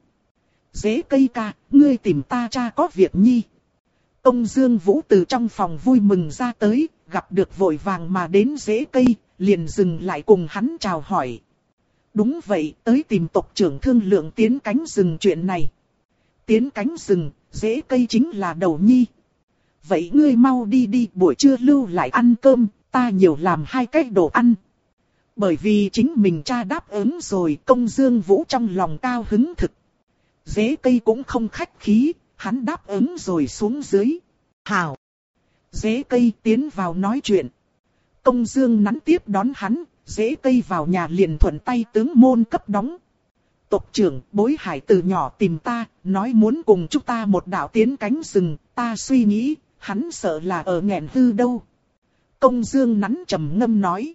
Rễ cây ca, ngươi tìm ta cha có việc nhi. Công Dương Vũ từ trong phòng vui mừng ra tới, gặp được vội vàng mà đến rễ cây, liền dừng lại cùng hắn chào hỏi. Đúng vậy, tới tìm tộc trưởng thương lượng tiến cánh rừng chuyện này. Tiến cánh rừng, rễ cây chính là đầu nhi. Vậy ngươi mau đi đi, buổi trưa lưu lại ăn cơm, ta nhiều làm hai cái đồ ăn. Bởi vì chính mình cha đáp ứng rồi, Công Dương Vũ trong lòng cao hứng thực. Rễ cây cũng không khách khí, hắn đáp ứng rồi xuống dưới. Hảo! Rễ cây tiến vào nói chuyện. Công Dương Nắn tiếp đón hắn, rễ cây vào nhà liền thuận tay tướng môn cấp đóng. Tộc trưởng, Bối Hải từ nhỏ tìm ta, nói muốn cùng chúng ta một đạo tiến cánh rừng, ta suy nghĩ, hắn sợ là ở nghẹn hư đâu. Công Dương Nắn trầm ngâm nói.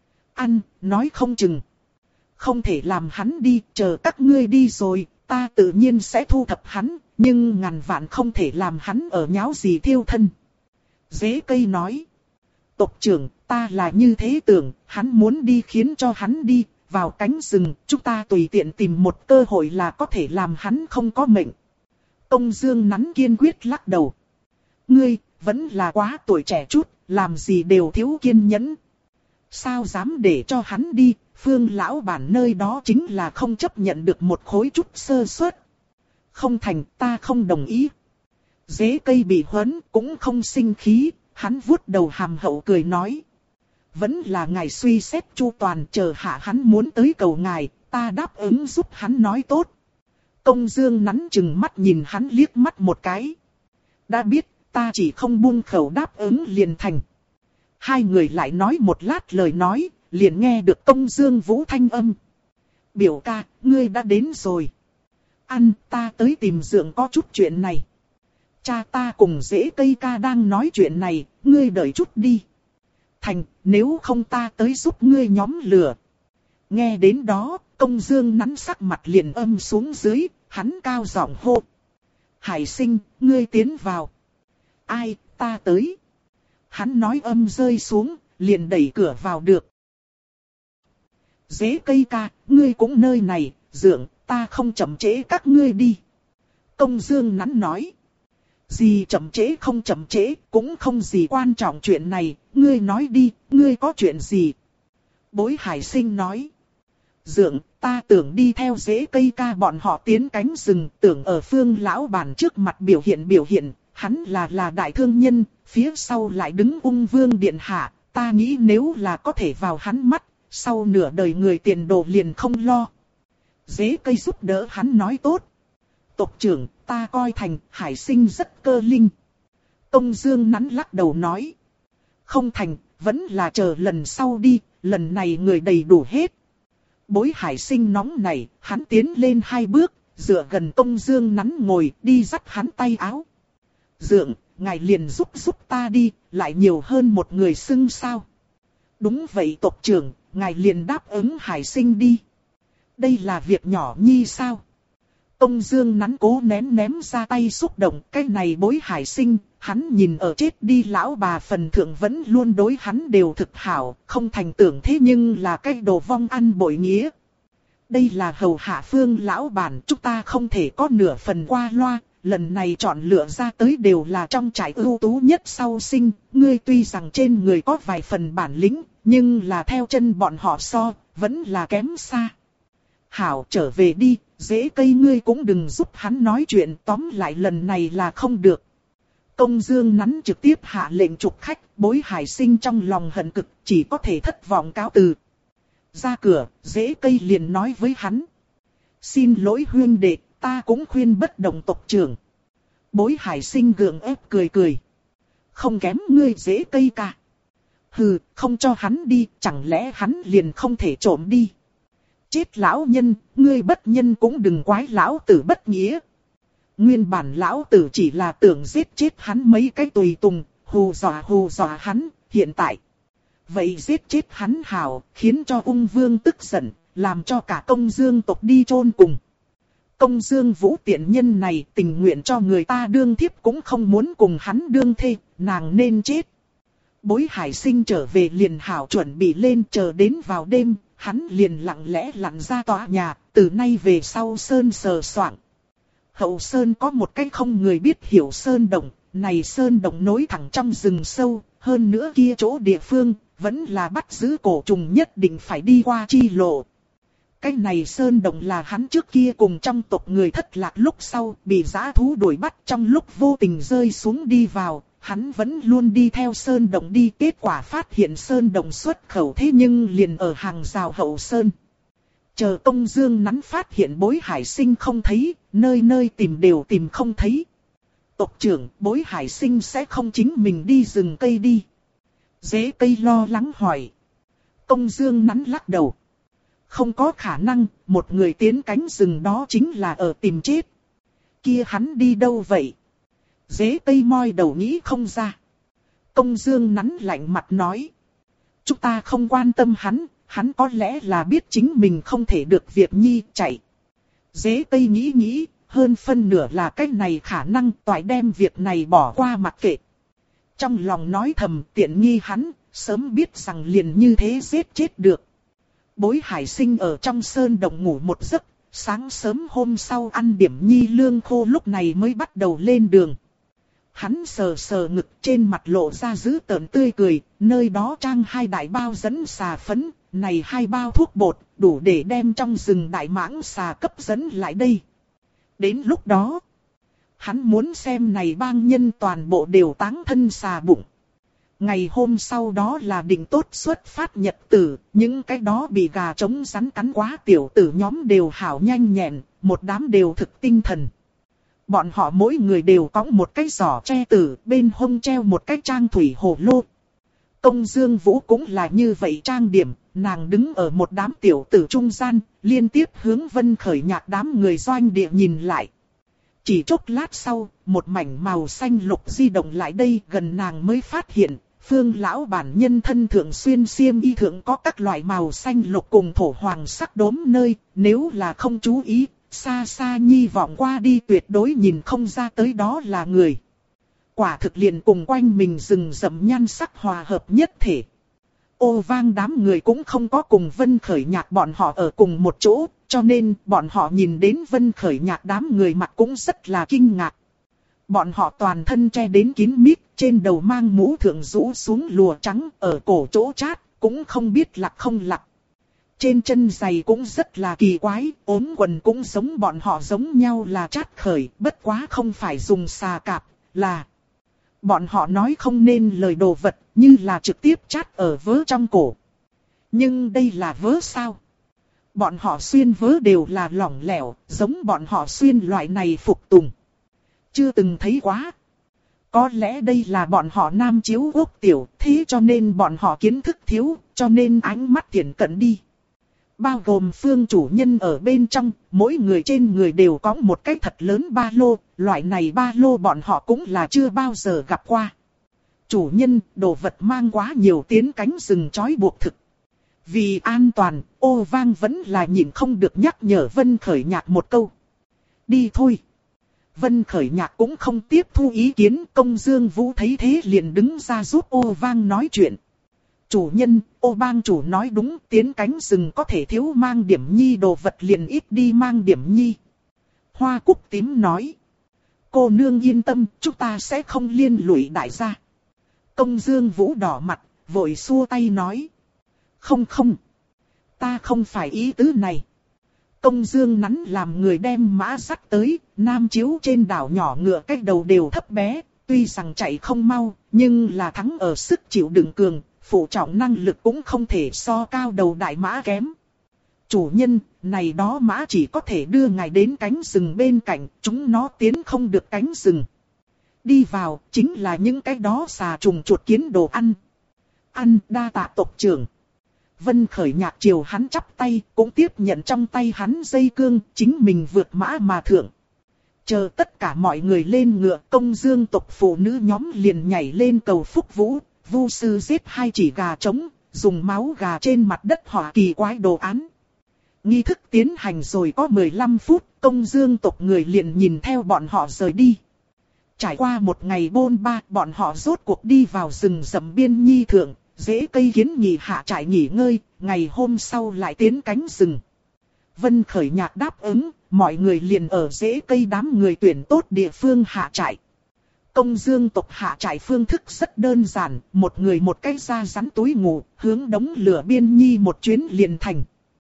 Nói không chừng. Không thể làm hắn đi, chờ các ngươi đi rồi, ta tự nhiên sẽ thu thập hắn, nhưng ngàn vạn không thể làm hắn ở nháo gì thiêu thân. Rễ cây nói. Tộc trưởng, ta là như thế tưởng, hắn muốn đi khiến cho hắn đi, vào cánh rừng, chúng ta tùy tiện tìm một cơ hội là có thể làm hắn không có mệnh. Công Dương Nắn kiên quyết lắc đầu. Ngươi, vẫn là quá tuổi trẻ chút, làm gì đều thiếu kiên nhẫn. Sao dám để cho hắn đi, Phương lão bản nơi đó chính là không chấp nhận được một khối chút sơ suất. Không thành, ta không đồng ý. Rễ cây bị huấn cũng không sinh khí, hắn vuốt đầu hàm hậu cười nói. Vẫn là ngài suy xét chu toàn, chờ hạ hắn muốn tới cầu ngài, ta đáp ứng giúp hắn nói tốt. Công Dương Nắn chừng mắt nhìn hắn liếc mắt một cái. Đã biết, ta chỉ không buông khẩu đáp ứng liền thành. Hai người lại nói một lát lời nói, liền nghe được Công Dương Vũ thanh âm. Biểu ca, ngươi đã đến rồi. Ăn, ta tới tìm Dượng có chút chuyện này. Cha ta cùng Dễ Cây ca đang nói chuyện này, ngươi đợi chút đi. Thành, nếu không ta tới giúp ngươi nhóm lửa. Nghe đến đó, Công Dương nắn sắc mặt liền âm xuống dưới, hắn cao giọng hô. Hải Sinh, ngươi tiến vào. Ai, ta tới. Hắn nói âm rơi xuống, liền đẩy cửa vào được. Dễ Cây ca, ngươi cũng nơi này, Dượng, ta không chậm trễ các ngươi đi. Công Dương nắn nói. Gì chậm trễ không chậm trễ, cũng không gì quan trọng chuyện này, ngươi nói đi, ngươi có chuyện gì? Bối Hải Sinh nói. Dượng, ta tưởng đi theo Dễ Cây ca bọn họ tiến cánh rừng, tưởng ở Phương lão bản trước mặt biểu hiện, hắn là đại thương nhân, phía sau lại đứng Ung Vương điện hạ, ta nghĩ nếu là có thể vào hắn mắt, sau nửa đời người tiền đồ liền không lo. Dễ Cây giúp đỡ hắn nói tốt. Tộc trưởng, ta coi thành Hải Sinh rất cơ linh. Công Dương nắn lắc đầu nói. Không thành, vẫn là chờ lần sau đi, lần này người đầy đủ hết. Bối Hải Sinh nóng này, hắn tiến lên 2 bước, dựa gần Công Dương nắn ngồi, đi dắt hắn tay áo. Dượng, ngài liền giúp ta đi, lại nhiều hơn một người xưng sao. Đúng vậy tộc trưởng, ngài liền đáp ứng Hải Sinh đi. Đây là việc nhỏ nhi sao? Công Dương nắn cố ném ra tay xúc động, cái này Bối Hải Sinh, hắn nhìn ở chết đi lão bà phần thượng vẫn luôn đối hắn đều thực hảo, không thành tưởng thế nhưng là cái đồ vong ăn bội nghĩa. Đây là hầu hạ Phương lão bản, chúng ta không thể có nửa phần qua loa, lần này chọn lựa ra tới đều là trong trại ưu tú nhất sau sinh, ngươi tuy rằng trên người có vài phần bản lĩnh, nhưng là theo chân bọn họ so, vẫn là kém xa. Hảo trở về đi, Dễ Cây ngươi cũng đừng giúp hắn nói chuyện, tóm lại lần này là không được. Công Dương nắn trực tiếp hạ lệnh trục khách, Bối Hải Sinh trong lòng hận cực, chỉ có thể thất vọng cáo từ. Ra cửa, Dễ Cây liền nói với hắn. Xin lỗi huynh đệ, ta cũng khuyên bất động tộc trưởng. Bối Hải Sinh gượng ép cười. Không kém ngươi Dễ Cây cả. Hừ, không cho hắn đi, chẳng lẽ hắn liền không thể trộm đi. Chết lão nhân, ngươi bất nhân cũng đừng quái lão tử bất nghĩa. Nguyên bản lão tử chỉ là tưởng giết chết hắn mấy cái tùy tùng, hù dọa hắn, hiện tại. Vậy giết chết hắn hảo, khiến cho Ung Vương tức giận, làm cho cả Công Dương tộc đi chôn cùng. Công Dương Vũ tiện nhân này tình nguyện cho người ta đương thiếp cũng không muốn cùng hắn đương thê, nàng nên chết. Bối Hải Sinh trở về liền hảo chuẩn bị lên, chờ đến vào đêm, hắn liền lặng lẽ lặn ra tòa nhà, từ nay về sau sơn sờ soạng. Hậu sơn có một cái không người biết hiểu sơn động, này sơn động nối thẳng trong rừng sâu, hơn nữa kia chỗ địa phương, vẫn là bắt giữ cổ trùng nhất định phải đi qua chi lộ. Cái này sơn động là hắn trước kia cùng trong tộc người thất lạc lúc sau, bị dã thú đuổi bắt trong lúc vô tình rơi xuống đi vào. Hắn vẫn luôn đi theo sơn động đi, kết quả phát hiện sơn động xuất khẩu thế nhưng liền ở hàng rào hậu sơn. Chờ Công Dương nắn phát hiện Bối Hải Sinh không thấy, nơi nơi tìm đều tìm không thấy. Tộc trưởng, Bối Hải Sinh sẽ không chính mình đi rừng cây đi. Dễ Cây lo lắng hỏi. Công Dương nắn lắc đầu. Không có khả năng, một người tiến cánh rừng đó chính là ở tìm chết. Kia hắn đi đâu vậy? Dễ Cây moi đầu nghĩ không ra. Công Dương nắn lạnh mặt nói. Chúng ta không quan tâm hắn có lẽ là biết chính mình không thể được việc nhi chạy. Dễ Cây nghĩ, hơn phân nửa là cách này khả năng toại đem việc này bỏ qua mặc kệ. Trong lòng nói thầm tiện nghi hắn, sớm biết rằng liền như thế giết chết được. Bối Hải Sinh ở trong sơn động ngủ một giấc, sáng sớm hôm sau ăn điểm nhi lương khô lúc này mới bắt đầu lên đường. Hắn sờ ngực trên mặt lộ ra dữ tợn tươi cười, nơi đó trang 2 đại bao dẫn xà phấn, này 2 bao thuốc bột, đủ để đem trong rừng đại mãng xà cấp dẫn lại đây. Đến lúc đó, hắn muốn xem này bang nhân toàn bộ đều táng thân xà bụng. Ngày hôm sau đó là định tốt xuất phát nhật tử, những cái đó bị gà trống rắn cắn quá tiểu tử nhóm đều hảo nhanh nhẹn, một đám đều thực tinh thần. Bọn họ mỗi người đều có một cái giỏ tre tử, bên hông treo một cái trang thủy hồ lô. Công Dương Vũ cũng là như vậy trang điểm, nàng đứng ở một đám tiểu tử trung gian, liên tiếp hướng Vân Khởi Nhạc đám người doanh địa nhìn lại. Chỉ chốc lát sau, một mảnh màu xanh lục di động lại đây, gần nàng mới phát hiện, Phương lão bản nhân thân thượng xuyên xiêm y thượng có các loại màu xanh lục cùng thổ hoàng sắc đốm nơi, nếu là không chú ý, xa xa nhi vọng qua đi tuyệt đối nhìn không ra tới đó là người. Quả thực liền cùng quanh mình rừng rậm nhan sắc hòa hợp nhất thể. Ô Vang đám người cũng không có cùng Vân Khởi Nhạc bọn họ ở cùng một chỗ, cho nên bọn họ nhìn đến Vân Khởi Nhạc đám người mặt cũng rất là kinh ngạc. Bọn họ toàn thân che đến kín mít, trên đầu mang mũ thượng rũ xuống lùa trắng, ở cổ chỗ chát, cũng không biết lặc không lặc. Trên chân giày cũng rất là kỳ quái, ốm quần cũng giống bọn họ giống nhau là chát khởi, bất quá không phải dùng xà cạp, là... Bọn họ nói không nên lời đồ vật, như là trực tiếp chát ở vớ trong cổ. Nhưng đây là vớ sao? Bọn họ xuyên vớ đều là lỏng lẻo, giống bọn họ xuyên loại này phục tùng. Chưa từng thấy quá. Có lẽ đây là bọn họ Nam Chiếu Quốc tiểu, thế cho nên bọn họ kiến thức thiếu, cho nên ánh mắt thiển cận đi. Bao gồm Phương chủ nhân ở bên trong, mỗi người trên người đều có một cái thật lớn ba lô, loại này ba lô bọn họ cũng là chưa bao giờ gặp qua. Chủ nhân, đồ vật mang quá nhiều tiến cánh rừng trói buộc thực. Vì an toàn, Ô Vang vẫn là nhịn không được nhắc nhở Vân Khởi Nhạc một câu. Đi thôi. Vân Khởi Nhạc cũng không tiếp thu ý kiến, Công Dương Vũ thấy thế liền đứng ra giúp Ô Vang nói chuyện. Chủ nhân, Ô Bang chủ nói đúng, tiến cánh rừng có thể thiếu mang điểm nhi đồ vật liền ít đi mang điểm nhi. Hoa Cúc Tím nói. Cô nương yên tâm, chúng ta sẽ không liên lụy đại gia. Công Dương Vũ đỏ mặt, vội xua tay nói. Không, ta không phải ý tứ này. Công Dương nắn làm người đem mã dắt tới, Nam Chiếu trên đảo nhỏ ngựa cách đầu đều thấp bé, tuy rằng chạy không mau, nhưng là thắng ở sức chịu đựng cường, phụ trọng năng lực cũng không thể so cao đầu đại mã kém. Chủ nhân, này đó mã chỉ có thể đưa ngài đến cánh rừng bên cạnh, chúng nó tiến không được cánh rừng. Đi vào, chính là những cái đó xà trùng chuột kiến đồ ăn. Ăn, đa tạ tộc trưởng. Vân Khởi Nhạc chiều hắn chắp tay, cũng tiếp nhận trong tay hắn dây cương, chính mình vượt mã mà thượng. Chờ tất cả mọi người lên ngựa, Công Dương tộc phụ nữ nhóm liền nhảy lên cầu phúc vũ, Vu sư giết 2 chỉ gà trống, dùng máu gà trên mặt đất họa kỳ quái đồ án. Nghi thức tiến hành rồi có 15 phút, Công Dương tộc người liền nhìn theo bọn họ rời đi. Trải qua một ngày bôn ba, bọn họ rốt cuộc đi vào rừng rậm biên nhi thượng, rễ cây kiến nhị hạ trại nghỉ ngơi, ngày hôm sau lại tiến cánh rừng. Vân Khởi Nhạc đáp ứng, mọi người liền ở rễ cây đám người tuyển tốt địa phương hạ trại. Công Dương tộc hạ trại phương thức rất đơn giản, một người một cái da rắn túi ngủ, hướng đống lửa biên nhi một chuyến liền thành.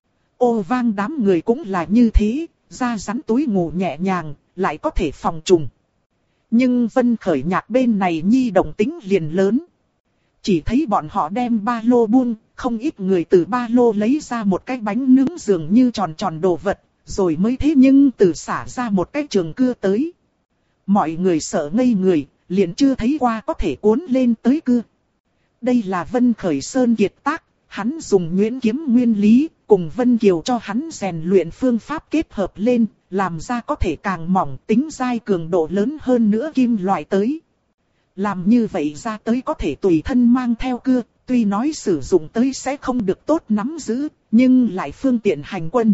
Ô Vang đám người cũng là như thế, da rắn túi ngủ nhẹ nhàng, lại có thể phòng trùng. Nhưng Vân Khởi Nhạc bên này nhi động tính liền lớn. Chỉ thấy bọn họ đem ba lô buông, không ít người từ ba lô lấy ra một cái bánh nướng dường như tròn tròn đồ vật, rồi mới thế nhưng từ xả ra một cái trường cưa tới. Mọi người sợ ngây người, liền chưa thấy qua có thể cuốn lên tới cưa. Đây là Vân Khởi Sơn kiệt tác, hắn dùng nhuyễn kiếm nguyên lý, cùng Vân Kiều cho hắn rèn luyện phương pháp kết hợp lên, làm ra có thể càng mỏng tính dai cường độ lớn hơn nữa kim loại tới. Làm như vậy ra tới có thể tùy thân mang theo cưa, tuy nói sử dụng tới sẽ không được tốt nắm giữ, nhưng lại phương tiện hành quân.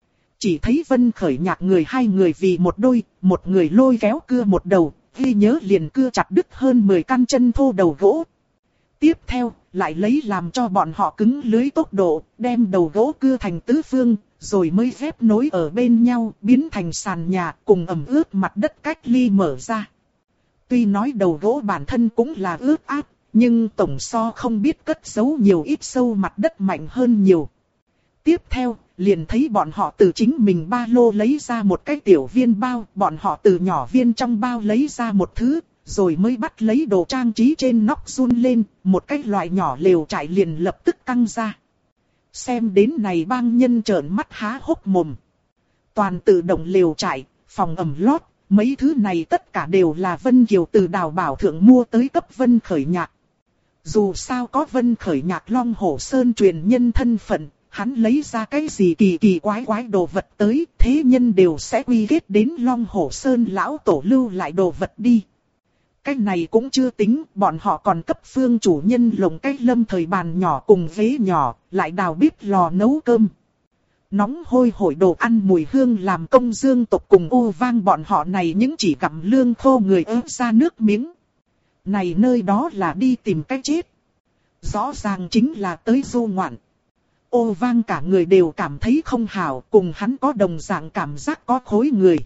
Chỉ thấy Vân Khởi Nhạc người hai người vì một đôi, một người lôi kéo cưa một đầu, ghi nhớ liền cưa chặt đứt hơn 10 căn chân thô đầu gỗ. Tiếp theo, lại lấy làm cho bọn họ cứng lưới tốc độ, đem đầu gỗ cưa thành tứ phương, rồi mới ghép nối ở bên nhau, biến thành sàn nhà, cùng ẩm ướt mặt đất cách ly mở ra. Tuy nói đầu gỗ bản thân cũng là ướt át, nhưng tổng so không biết cất giấu nhiều ít sâu mặt đất mạnh hơn nhiều. Tiếp theo, liền thấy bọn họ từ chính mình ba lô lấy ra một cái tiểu viên bao, bọn họ từ nhỏ viên trong bao lấy ra một thứ, rồi mới bắt lấy đồ trang trí trên nóc run lên, một cái loại nhỏ lều trại liền lập tức căng ra. Xem đến này bang nhân trợn mắt há hốc mồm. Toàn tự động lều trại, phòng ẩm lót, mấy thứ này tất cả đều là Vân Kiều từ Đào Bảo Thượng mua tới cấp Vân Khởi Nhạc. Dù sao có Vân Khởi Nhạc Long Hổ Sơn truyền nhân thân phận, hắn lấy ra cái gì kỳ kỳ quái quái đồ vật tới, thế nhân đều sẽ quy kết đến Long Hổ Sơn lão tổ lưu lại đồ vật đi. Cái này cũng chưa tính, bọn họ còn cấp phương chủ nhân lồng cái lâm thời bàn nhỏ cùng ghế nhỏ, lại đào bếp lò nấu cơm. Nóng hôi hổi đồ ăn mùi hương làm Công Dương tộc cùng Ô Vang bọn họ này những chỉ gặm lương khô người ớt ra nước miếng. Này nơi đó là đi tìm cách chết. Rõ ràng chính là tới du ngoạn. Ô Vang cả người đều cảm thấy không hảo, cùng hắn có đồng dạng cảm giác có khối người.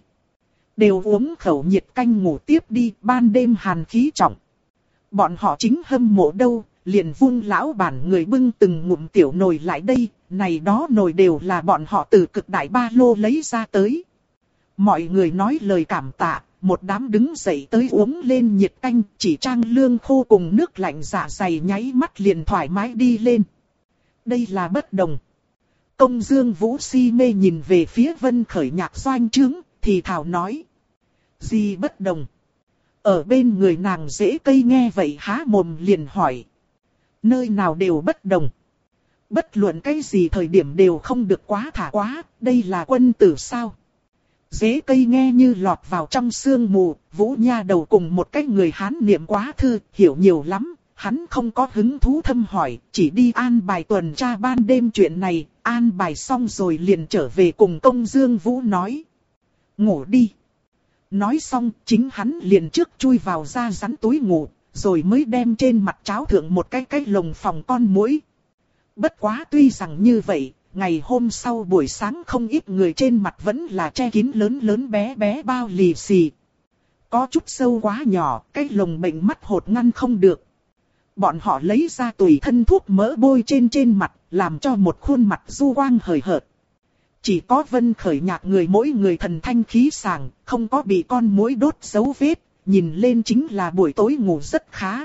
Đều uống khẩu nhiệt canh ngủ tiếp đi, ban đêm hàn khí trọng. Bọn họ chính hâm mộ đâu, liền Vung lão bản người bưng từng ngụm tiểu nồi lại đây, này đó nồi đều là bọn họ từ cực đại ba lô lấy ra tới. Mọi người nói lời cảm tạ, một đám đứng dậy tới uống lên nhiệt canh, chỉ trang lương khô cùng nước lạnh dạ dày nháy mắt liền thoải mái đi lên. Đây là bất đồng. Công Dương Vũ si mê nhìn về phía Vân Khởi Nhạc doanh trướng, thì thảo nói. Gì bất đồng? Ở bên người nàng dễ cây nghe vậy há mồm liền hỏi. Nơi nào đều bất đồng. Bất luận cái gì thời điểm đều không được quá thả quá, đây là quân tử sao? Dễ cây nghe như lọt vào trong sương mù, Vũ Nha đầu cùng một cái người Hán niệm quá thư, hiểu nhiều lắm. Hắn không có hứng thú thâm hỏi, chỉ đi an bài tuần tra ban đêm chuyện này, an bài xong rồi liền trở về cùng Công Dương Vũ nói. Ngủ đi. Nói xong, chính hắn liền trước chui vào ra rắn túi ngủ, rồi mới đem trên mặt cháo thượng một cái lồng phòng con muỗi. Bất quá tuy rằng như vậy, ngày hôm sau buổi sáng không ít người trên mặt vẫn là che kín lớn lớn bé bé bao lì xì. Có chút sâu quá nhỏ, cái lồng bệnh mắt hột ngăn không được. Bọn họ lấy ra tùy thân thuốc mỡ bôi trên mặt, làm cho một khuôn mặt du quang hời hợt. Chỉ có Vân Khởi Nhạc người mỗi người thần thanh khí sảng, không có bị con muỗi đốt dấu vết, nhìn lên chính là buổi tối ngủ rất khá.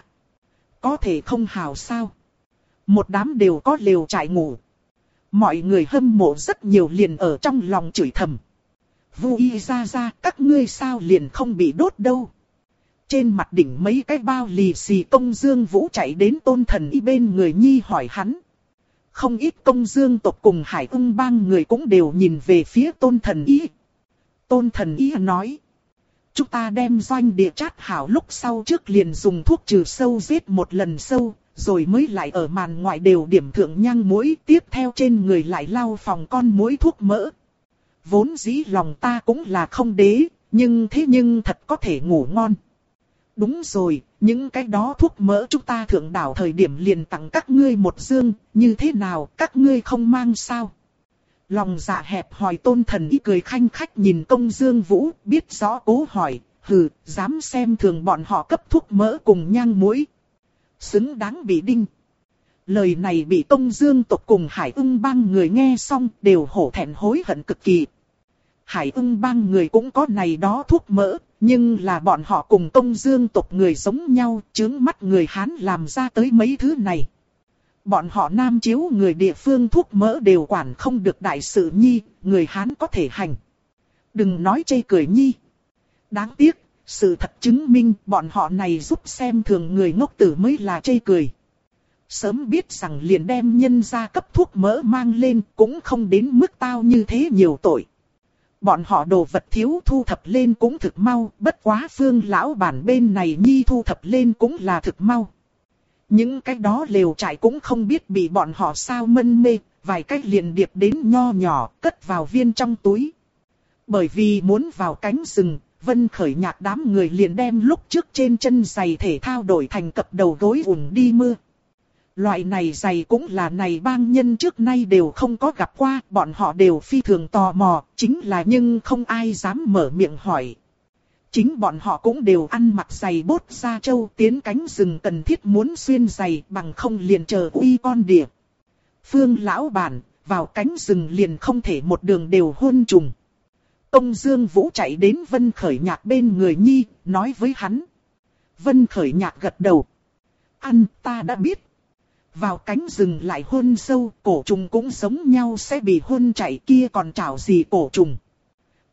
Có thể không hào sao? Một đám đều có lều trại ngủ. Mọi người hâm mộ rất nhiều liền ở trong lòng chửi thầm. Vui ra, các ngươi sao liền không bị đốt đâu. Trên mặt đỉnh mấy cái bao lì xì Công Dương Vũ chạy đến Tôn Thần Y bên người nhi hỏi hắn. Không ít Công Dương tộc cùng Hải Ưng bang người cũng đều nhìn về phía Tôn Thần Y. Tôn Thần Y nói. Chúng ta đem doanh địa chát hảo lúc sau trước liền dùng thuốc trừ sâu giết một lần sâu, rồi mới lại ở màn ngoại đều điểm thượng nhang muỗi, tiếp theo trên người lại lau phòng con muỗi thuốc mỡ. Vốn dĩ lòng ta cũng là không đế, nhưng thật có thể ngủ ngon. Đúng rồi, những cái đó thuốc mỡ chúng ta thượng đảo thời điểm liền tặng các ngươi một dương, như thế nào các ngươi không mang sao? Lòng dạ hẹp hỏi Tôn Thần Y cười khanh khách nhìn Công Dương Vũ, biết rõ cố hỏi, hừ, dám xem thường bọn họ cấp thuốc mỡ cùng nhang muỗi. Xứng đáng bị đinh. Lời này bị Công Dương tộc cùng Hải Ưng bang người nghe xong đều hổ thẹn hối hận cực kỳ. Hải Ưng bang người cũng có này đó thuốc mỡ, nhưng là bọn họ cùng Công Dương tộc người giống nhau, chướng mắt người Hán làm ra tới mấy thứ này. Bọn họ Nam Chiếu người địa phương thuốc mỡ đều quản không được đại sự nhi, người Hán có thể hành. Đừng nói chê cười nhi. Đáng tiếc, sự thật chứng minh bọn họ này giúp xem thường người ngốc tử mới là chê cười. Sớm biết rằng liền đem nhân gia cấp thuốc mỡ mang lên cũng không đến mức tao như thế nhiều tội. Bọn họ đồ vật thiếu thu thập lên cũng thực mau, bất quá Phương lão bản bên này nhi thu thập lên cũng là thực mau. Những cái đó lều trại cũng không biết bị bọn họ sao mân mê, vài cách liền điệp đến nho nhỏ, cất vào viên trong túi. Bởi vì muốn vào cánh rừng, Vân Khởi Nhạc đám người liền đem lúc trước trên chân giày thể thao đổi thành cặp đầu gối ủng đi mưa. Loại này giày cũng là này bang nhân trước nay đều không có gặp qua, bọn họ đều phi thường tò mò, chính là nhưng không ai dám mở miệng hỏi. Chính bọn họ cũng đều ăn mặc giày bốt da trâu tiến cánh rừng cần thiết muốn xuyên giày bằng không liền chờ uy con đỉa. Phương lão bản, vào cánh rừng liền không thể một đường đều hôn trùng. Công Dương Vũ chạy đến Vân Khởi Nhạc bên người nhi, nói với hắn. Vân Khởi Nhạc gật đầu. Ăn, ta đã biết. Vào cánh rừng lại hôn sâu, cổ trùng cũng giống nhau sẽ bị hôn chạy kia còn chảo gì cổ trùng.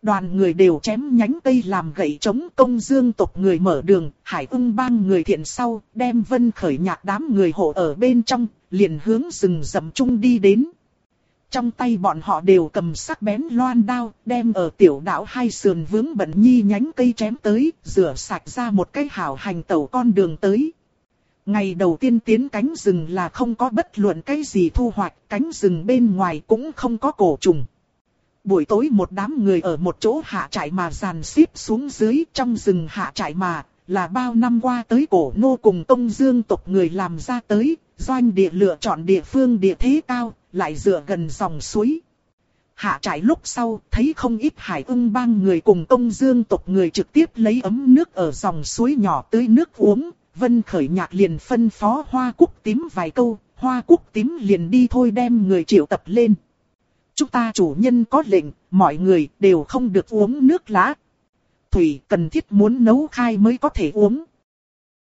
Đoàn người đều chém nhánh cây làm gậy chống, Công Dương tộc người mở đường, Hải Ưng bang người thiện sau, đem Vân Khởi Nhạc đám người hộ ở bên trong, liền hướng rừng rậm trung đi đến. Trong tay bọn họ đều cầm sắc bén loan đao, đem ở tiểu đạo hai sườn vướng bận nhi nhánh cây chém tới, rửa sạch ra một cái hảo hành tẩu con đường tới. Ngày đầu tiên tiến cánh rừng là không có bất luận cái gì thu hoạch, cánh rừng bên ngoài cũng không có cổ trùng. Buổi tối một đám người ở một chỗ hạ trại mà dàn xếp xuống dưới, trong rừng hạ trại mà, là bao năm qua tới cổ nô cùng Công Dương tộc người làm ra tới, doanh địa lựa chọn địa phương địa thế cao, lại dựa gần dòng suối. Hạ trại lúc sau, thấy không ít Hải Ưng bang người cùng Công Dương tộc người trực tiếp lấy ấm nước ở dòng suối nhỏ tưới nước uống. Vân Khởi Nhạc liền phân phó Hoa Cúc Tím vài câu, Hoa Cúc Tím liền đi thôi đem người triệu tập lên. Chúng ta chủ nhân có lệnh, mọi người đều không được uống nước lá. Thủy cần thiết muốn nấu khai mới có thể uống.